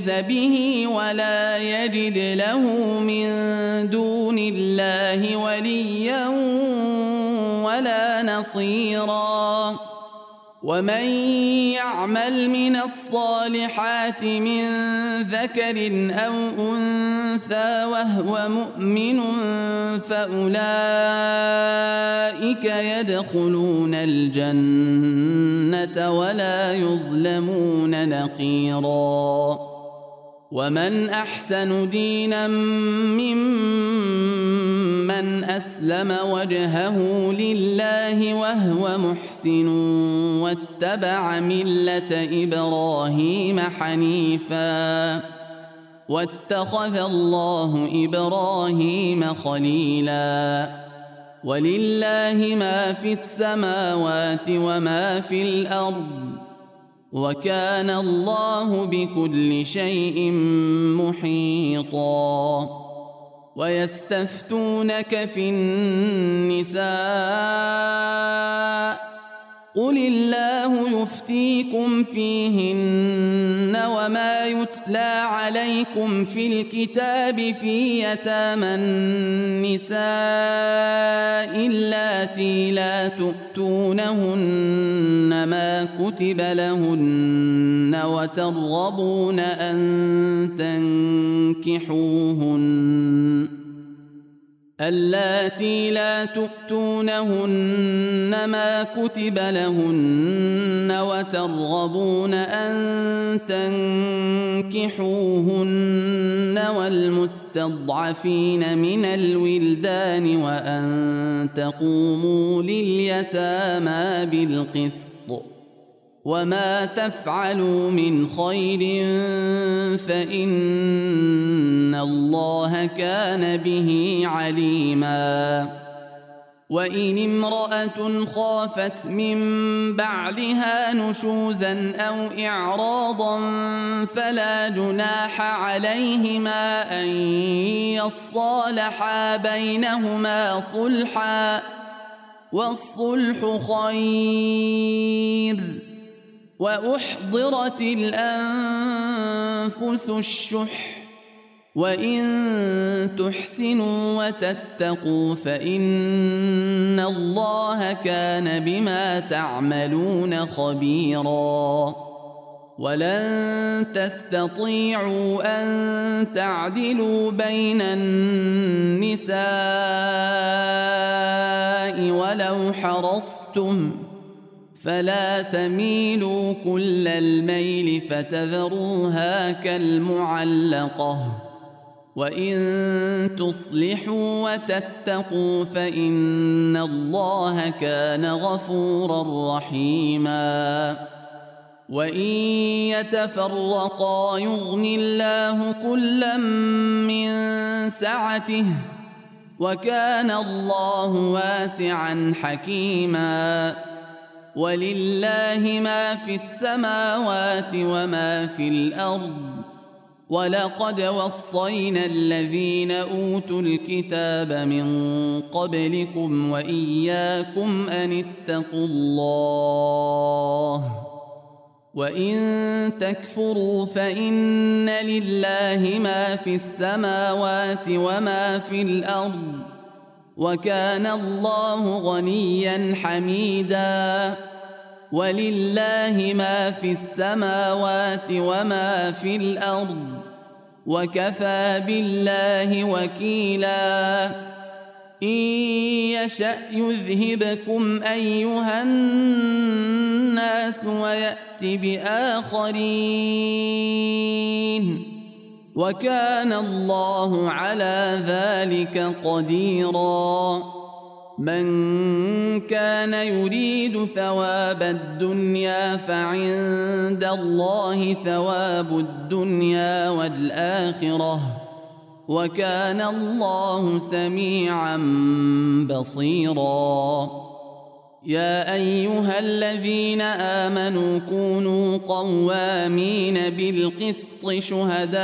[SPEAKER 1] يعجز به ولا يجد له من دون الله وليا ولا نصيرا ومن يعمل من الصالحات من ذكر أو أنثى وهو مؤمن فأولئك يدخلون الجنة ولا يظلمون نقيرا ومن أحسن دينا ممن أسلم وجهه لله وهو محسن واتبع ملة إبراهيم حنيفا واتخذ الله إبراهيم خليلا ولله ما في السماوات وما في الأرض وكان الله بكل شيء محيطا ويستفتونك في النساء قل الله يفتيكم فيهن وما يتلى عليكم في الكتاب في يتامى النساء اللاتي لا تؤتونهن ما كتب لهن وترغبون أن تنكحوهن اللاتي لا تؤتونهن ما كتب لهن وترغبون أن تنكحوهن والمستضعفين من الولدان وأن تقوموا لليتامى بالقسط وما تفعلوا من خير فإن الله كان به عليما وإن امرأة خافت من بعلها نشوزا أو إعراضا فلا جناح عليهما أن يصالحا بينهما صلحا والصلح خير وأحضرت الأنفس الشح وإن تحسنوا وتتقوا فإن الله كان بما تعملون خبيرا ولن تستطيعوا أن تعدلوا بين النساء ولو حرصتم فلا تميلوا كل الميل فتذروها كالمعلقة وإن تصلحوا وتتقوا فإن الله كان غفورا رحيما وإن يتفرقا يغن الله كلا من سعته وكان الله واسعا حكيما ولله ما في السماوات وما في الأرض ولقد وصينا الذين أوتوا الكتاب من قبلكم وإياكم أن اتقوا الله وإن تكفروا فإن لله ما في السماوات وما في الأرض وكان الله غنيا حميدا ولله ما في السماوات وما في الأرض وكفى بالله وكيلا إن يشأ يذهبكم أيها الناس ويأت بآخرين وكان الله على ذلك قديرا من كان يريد ثواب الدنيا فعند الله ثواب الدنيا والآخرة وكان الله سميعا بصيرا يا أيها الذين آمنوا كونوا قوامين بالقسط شهداء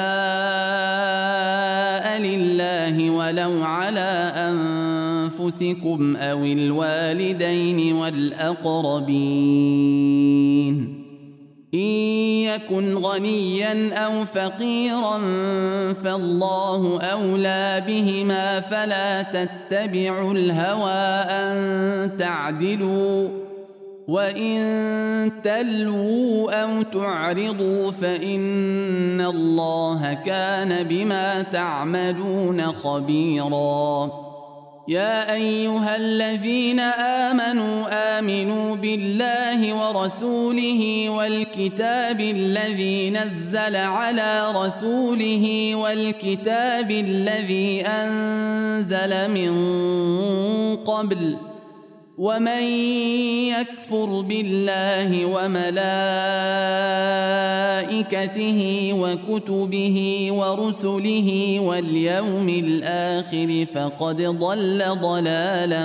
[SPEAKER 1] لله ولو على أنفسكم أو الوالدين والأقربين إن يكن غنيا أو فقيرا فالله أولى بهما فلا تتبعوا الهوى أن تعدلوا وإن تلووا أو تعرضوا فإن الله كان بما تعملون خبيرا. يا أيها الذين آمنوا آمنوا بالله ورسوله والكتاب الذي نزل على رسوله والكتاب الذي أنزل من قبل ومن يكفر بالله وملائكته وكتبه ورسله واليوم الآخر فقد ضل ضلالا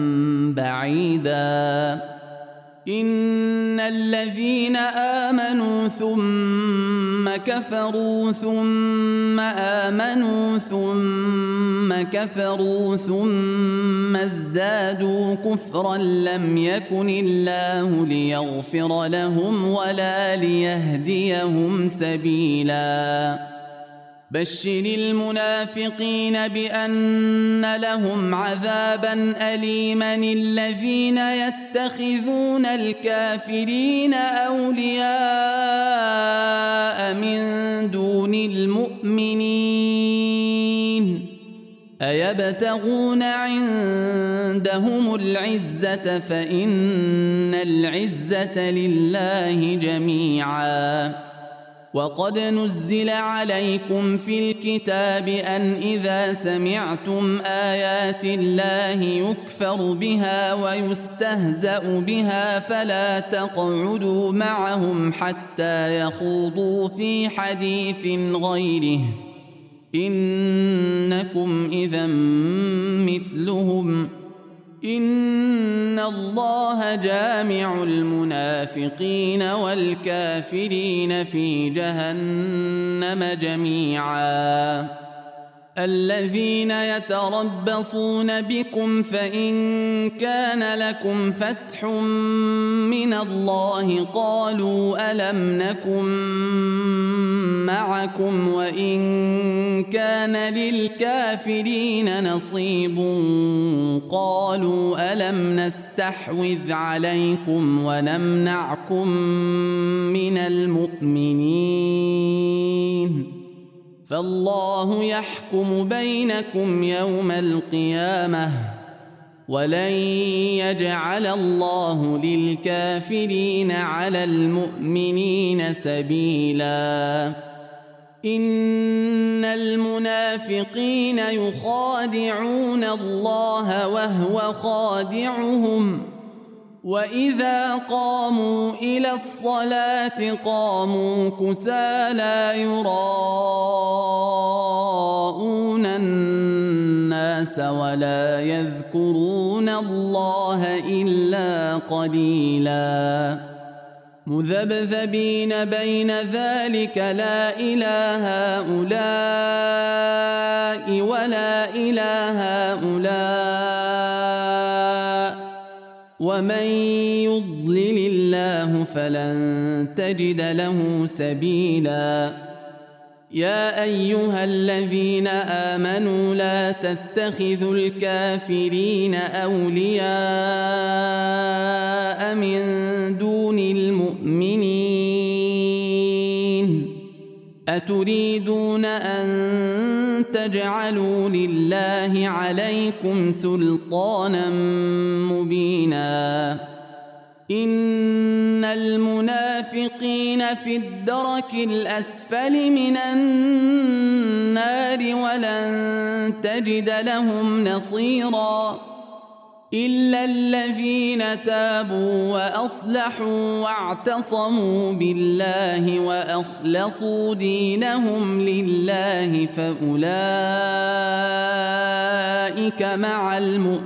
[SPEAKER 1] بعيدا. إن الذين آمنوا ثم كفروا ثم آمنوا ثم كفروا ثم ازدادوا كفرا لم يكن الله ليغفر لهم ولا ليهديهم سبيلا. بشر المنافقين بأن لهم عذابا أليما الذين يتخذون الكافرين أولياء من دون المؤمنين أيبتغون عندهم العزة فإن العزة لله جميعا. وقد نزل عليكم في الكتاب أن إذا سمعتم آيات الله يكفر بها ويستهزأ بها فلا تقعدوا معهم حتى يخوضوا في حديث غيره إنكم إذا مثلهم إن الله جامع المنافقين والكافرين في جهنم جميعا. الذين يتربصون بكم فإن كان لكم فتح من الله قالوا ألم نكن معكم وإن كان للكافرين نصيب قالوا ألم نستحوذ عليكم ونمنعكم من المؤمنين فالله يحكم بينكم يوم القيامة ولن يجعل الله للكافرين على المؤمنين سبيلا. إن المنافقين يخادعون الله وهو خادعهم وإذا قاموا إلى الصلاة قاموا كسالى يراءون الناس ولا يذكرون الله إلا قليلا. مذبذبين بين ذلك لا إله هؤلاء ولا إله هؤلاء ومن يضلل الله فلن تجد له سبيلا. يا أيها الذين آمنوا لا تتخذوا الكافرين أولياء من دون المؤمنين أتريدون أن تجعلوا لله عليكم سلطانا مبينا. إن المنافقين في الدرك الأسفل من النار ولن تجد لهم نصيرا إلا الذين تابوا وأصلحوا واعتصموا بالله وأخلصوا دينهم لله فأولئك مع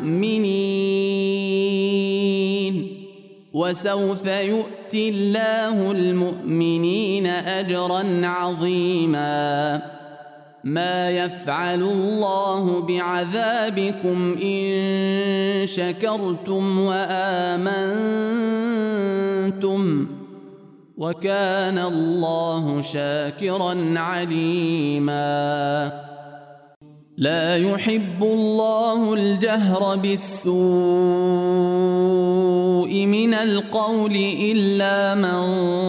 [SPEAKER 1] المؤمنين وسوف يؤتي الله المؤمنين أجرا عظيما. ما يفعل الله بعذابكم إن شكرتم وآمنتم وكان الله شاكرا عليما. لا يحب الله الجهر بالسوء من القول إلا من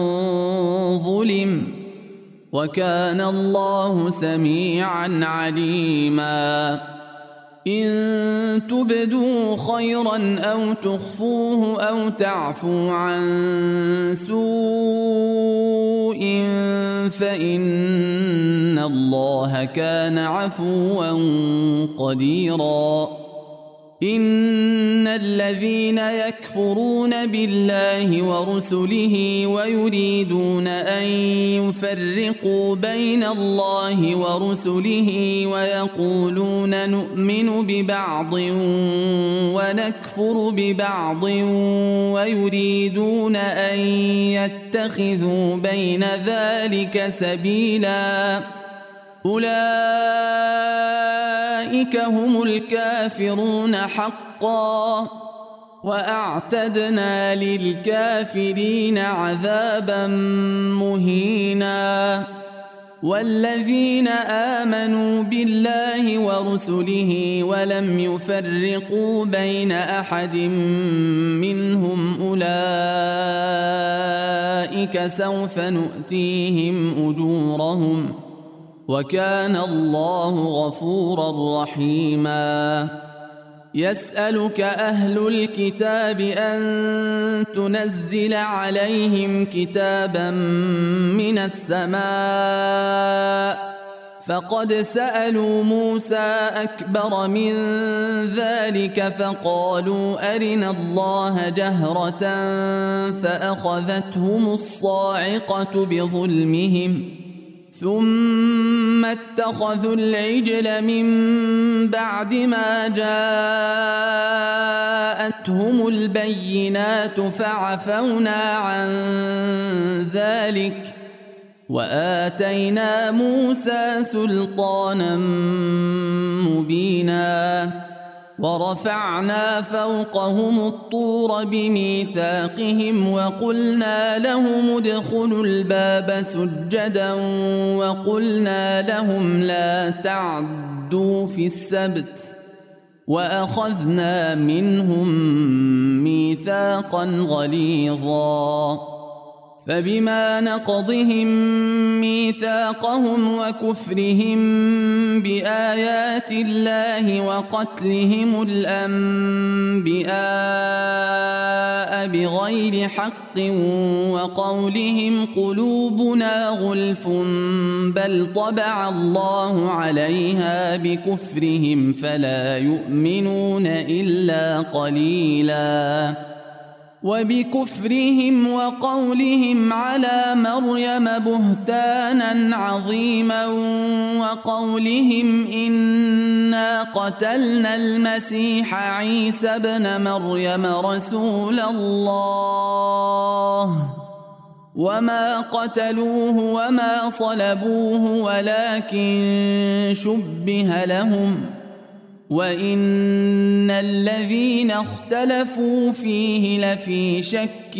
[SPEAKER 1] ظلم، وكان الله سميعا عليما. إن تبدوا خيرا أو تخفوه أو تعفوا عن سوء فإن الله كان عفوا قديرا. إن الذين يكفرون بالله ورسله ويريدون أن يفرقوا بين الله ورسله ويقولون نؤمن ببعض ونكفر ببعض ويريدون أن يتخذوا بين ذلك سبيلا، أولئك هم الكافرون حقا، وأعتدنا للكافرين عذابا مهينا. والذين آمنوا بالله ورسله ولم يفرقوا بين أحد منهم أولئك سوف نؤتيهم أجورهم، وكان الله غفورا رحيما. يسألك أهل الكتاب أن تنزل عليهم كتابا من السماء، فقد سألوا موسى أكبر من ذلك فقالوا أرنا الله جهرة فأخذتهم الصاعقة بظلمهم، ثم اتخذوا العجل من بعد ما جاءتهم البينات فعفونا عن ذلك وآتينا موسى سلطانا مبينا. ورفعنا فوقهم الطور بميثاقهم وقلنا لهم ادخلوا الباب سجدا وقلنا لهم لا تعدوا في السبت، وأخذنا منهم ميثاقا غليظا. فبما نقضهم ميثاقهم وكفرهم بآيات الله وقتلهم الأنبياء بغير حق وقولهم قلوبنا غلف بل طبع الله عليها بكفرهم فلا يؤمنون إلا قليلا. وبكفرهم وقولهم على مريم بهتانا عظيما وقولهم إنا قتلنا المسيح عيسى ابن مريم رسول الله وما قتلوه وما صلبوه ولكن شبه لهم، وإن الذين اختلفوا فيه لفي شك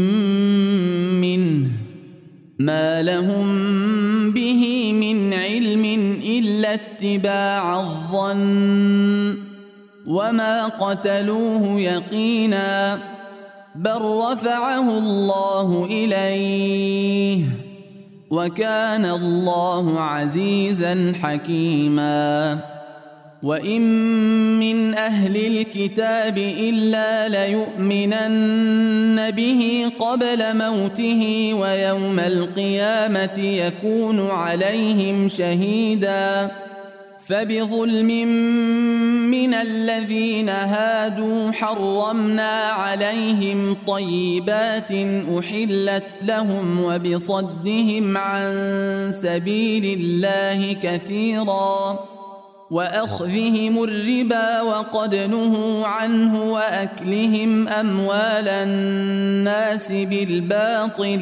[SPEAKER 1] منه ما لهم به من علم إلا اتباع الظن وما قتلوه يقينا، بل رفعه الله إليه وكان الله عزيزا حكيما. وإن من أهل الكتاب إلا ليؤمنن به قبل موته ويوم القيامة يكون عليهم شهيدا. فبظلم من الذين هادوا حرمنا عليهم طيبات أحلت لهم وبصدهم عن سبيل الله كثيرا وأخذهم الربا وقد نهوا عنه وأكلهم أموال الناس بالباطل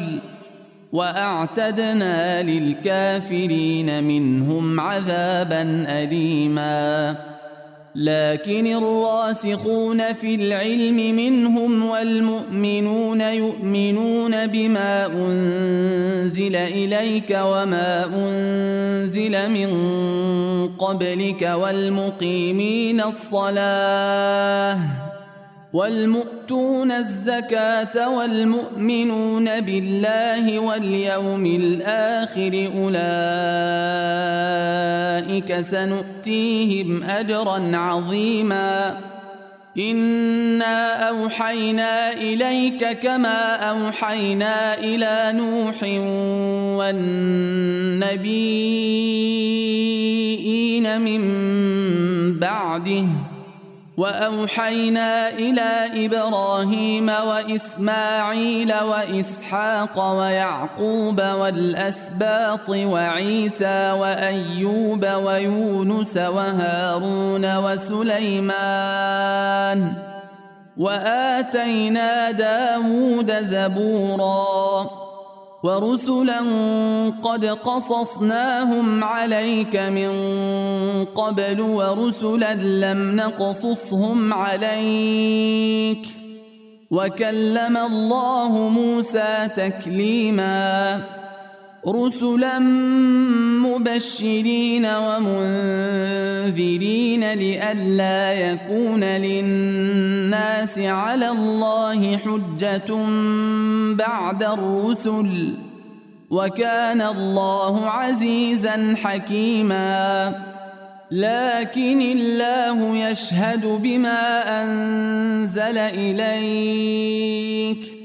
[SPEAKER 1] وأعتدنا للكافرين منهم عذابا أليما. لكن الراسخون في العلم منهم والمؤمنون يؤمنون بما أنزل إليك وما أنزل من قبلك والمقيمين الصلاة والمؤتون الزكاة والمؤمنون بالله واليوم الآخر أولئك سنؤتيهم أجرا عظيما إنا أوحينا إليك كما أوحينا إلى نوح والنبيين من بعده وأوحينا إلى إبراهيم وإسماعيل وإسحاق ويعقوب والأسباط وعيسى وأيوب ويونس وهارون وسليمان وآتينا داود زبورا ورسلا قد قصصناهم عليك من قبل ورسلا لم نقصصهم عليك وكلم الله موسى تكليما رسلا مبشرين ومنذرين لئلا يكون للناس على الله حجة بعد الرسل وكان الله عزيزا حكيما لكن الله يشهد بما أنزل إليك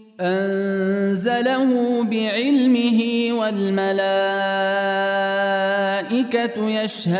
[SPEAKER 1] أنزله بعلمه والملائكة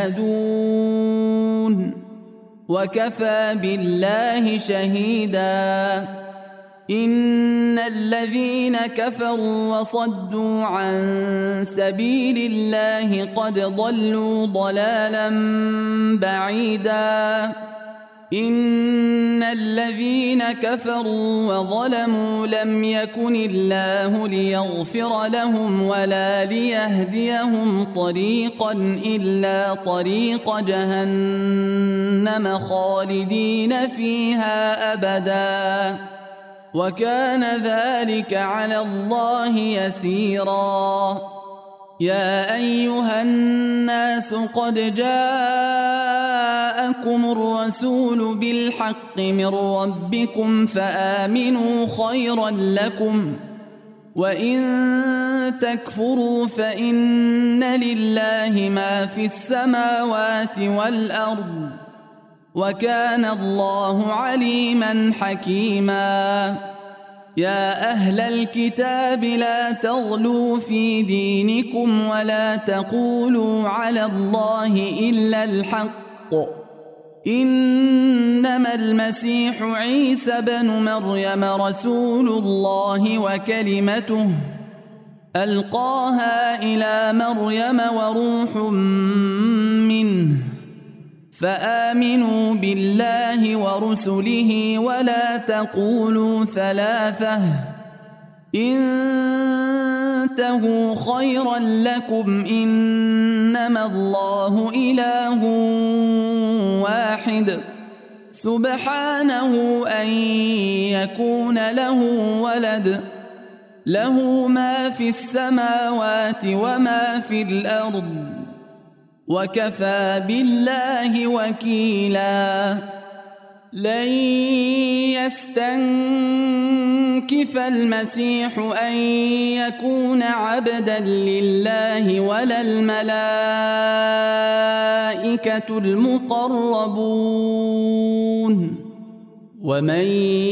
[SPEAKER 1] يشهدون وكفى بالله شهيدا إن الذين كفروا وصدوا عن سبيل الله قد ضلوا ضلالا بعيدا إن الذين كفروا وظلموا لم يكن الله ليغفر لهم ولا ليهديهم طريقا إلا طريق جهنم خالدين فيها أبدا وكان ذلك على الله يسيرا يا أيها الناس قد جاءكم الرسول بالحق من ربكم فآمنوا خيرا لكم وإن تكفروا فإن لله ما في السماوات والأرض وكان الله عليما حكيما يا أهل الكتاب لا تغلوا في دينكم ولا تقولوا على الله إلا الحق إنما المسيح عيسى بن مريم رسول الله وكلمته ألقاها إلى مريم وروح منه فآمنوا بالله ورسله ولا تقولوا ثلاثة انتهوا خيرا لكم إنما الله إله واحد سبحانه أن يكون له ولد له ما في السماوات وما في الأرض وكفى بالله وكيلا لن يستنكف المسيح أن يكون عبدا لله ولا الملائكة المقربون ومن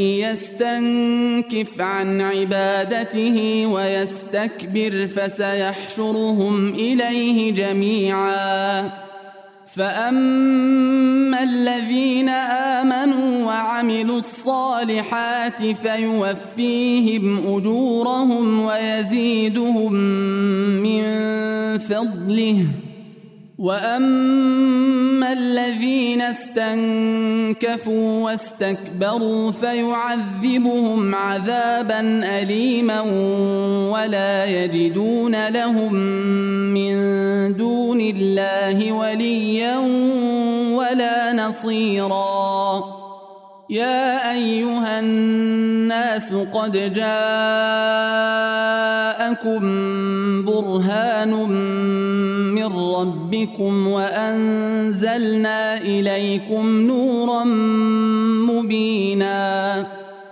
[SPEAKER 1] يستنكف عن عبادته ويستكبر فسيحشرهم إليه جميعا فأما الذين آمنوا وعملوا الصالحات فيوفيهم أجورهم ويزيدهم من فضله وأما الذين استنكفوا واستكبروا فيعذبهم عذابا أليما ولا يجدون لهم من دون الله وليا ولا نصيرا. يا أيها الناس قد جاءكم برهان من ربكم وأنزلنا إليكم نورا مبينا.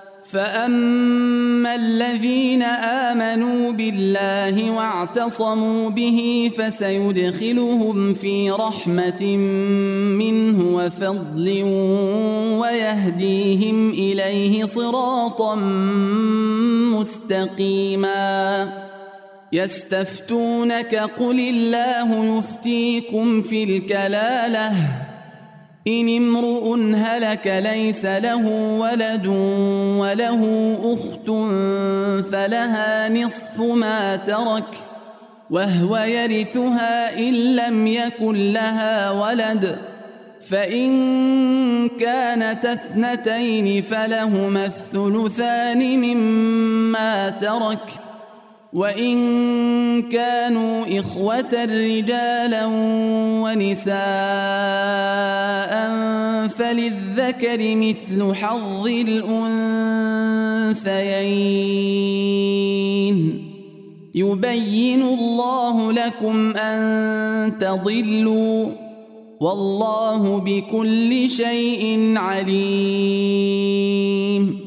[SPEAKER 1] فأما الذين آمنوا بالله واعتصموا به فسيدخلهم في رحمة منه وفضل ويهديهم إليه صراطا مستقيما. يستفتونك قل الله يفتيكم في الكلالة إن امرؤ هلك ليس له ولد وله أخت فلها نصف ما ترك وهو يرثها إن لم يكن لها ولد، فإن كانت اثنتين فلهما الثلثان مما ترك، وإن كانوا إخوة رجالا ونساء فللذكر مثل حظ الأنثيين. يبين الله لكم أن تضلوا والله بكل شيء عليم.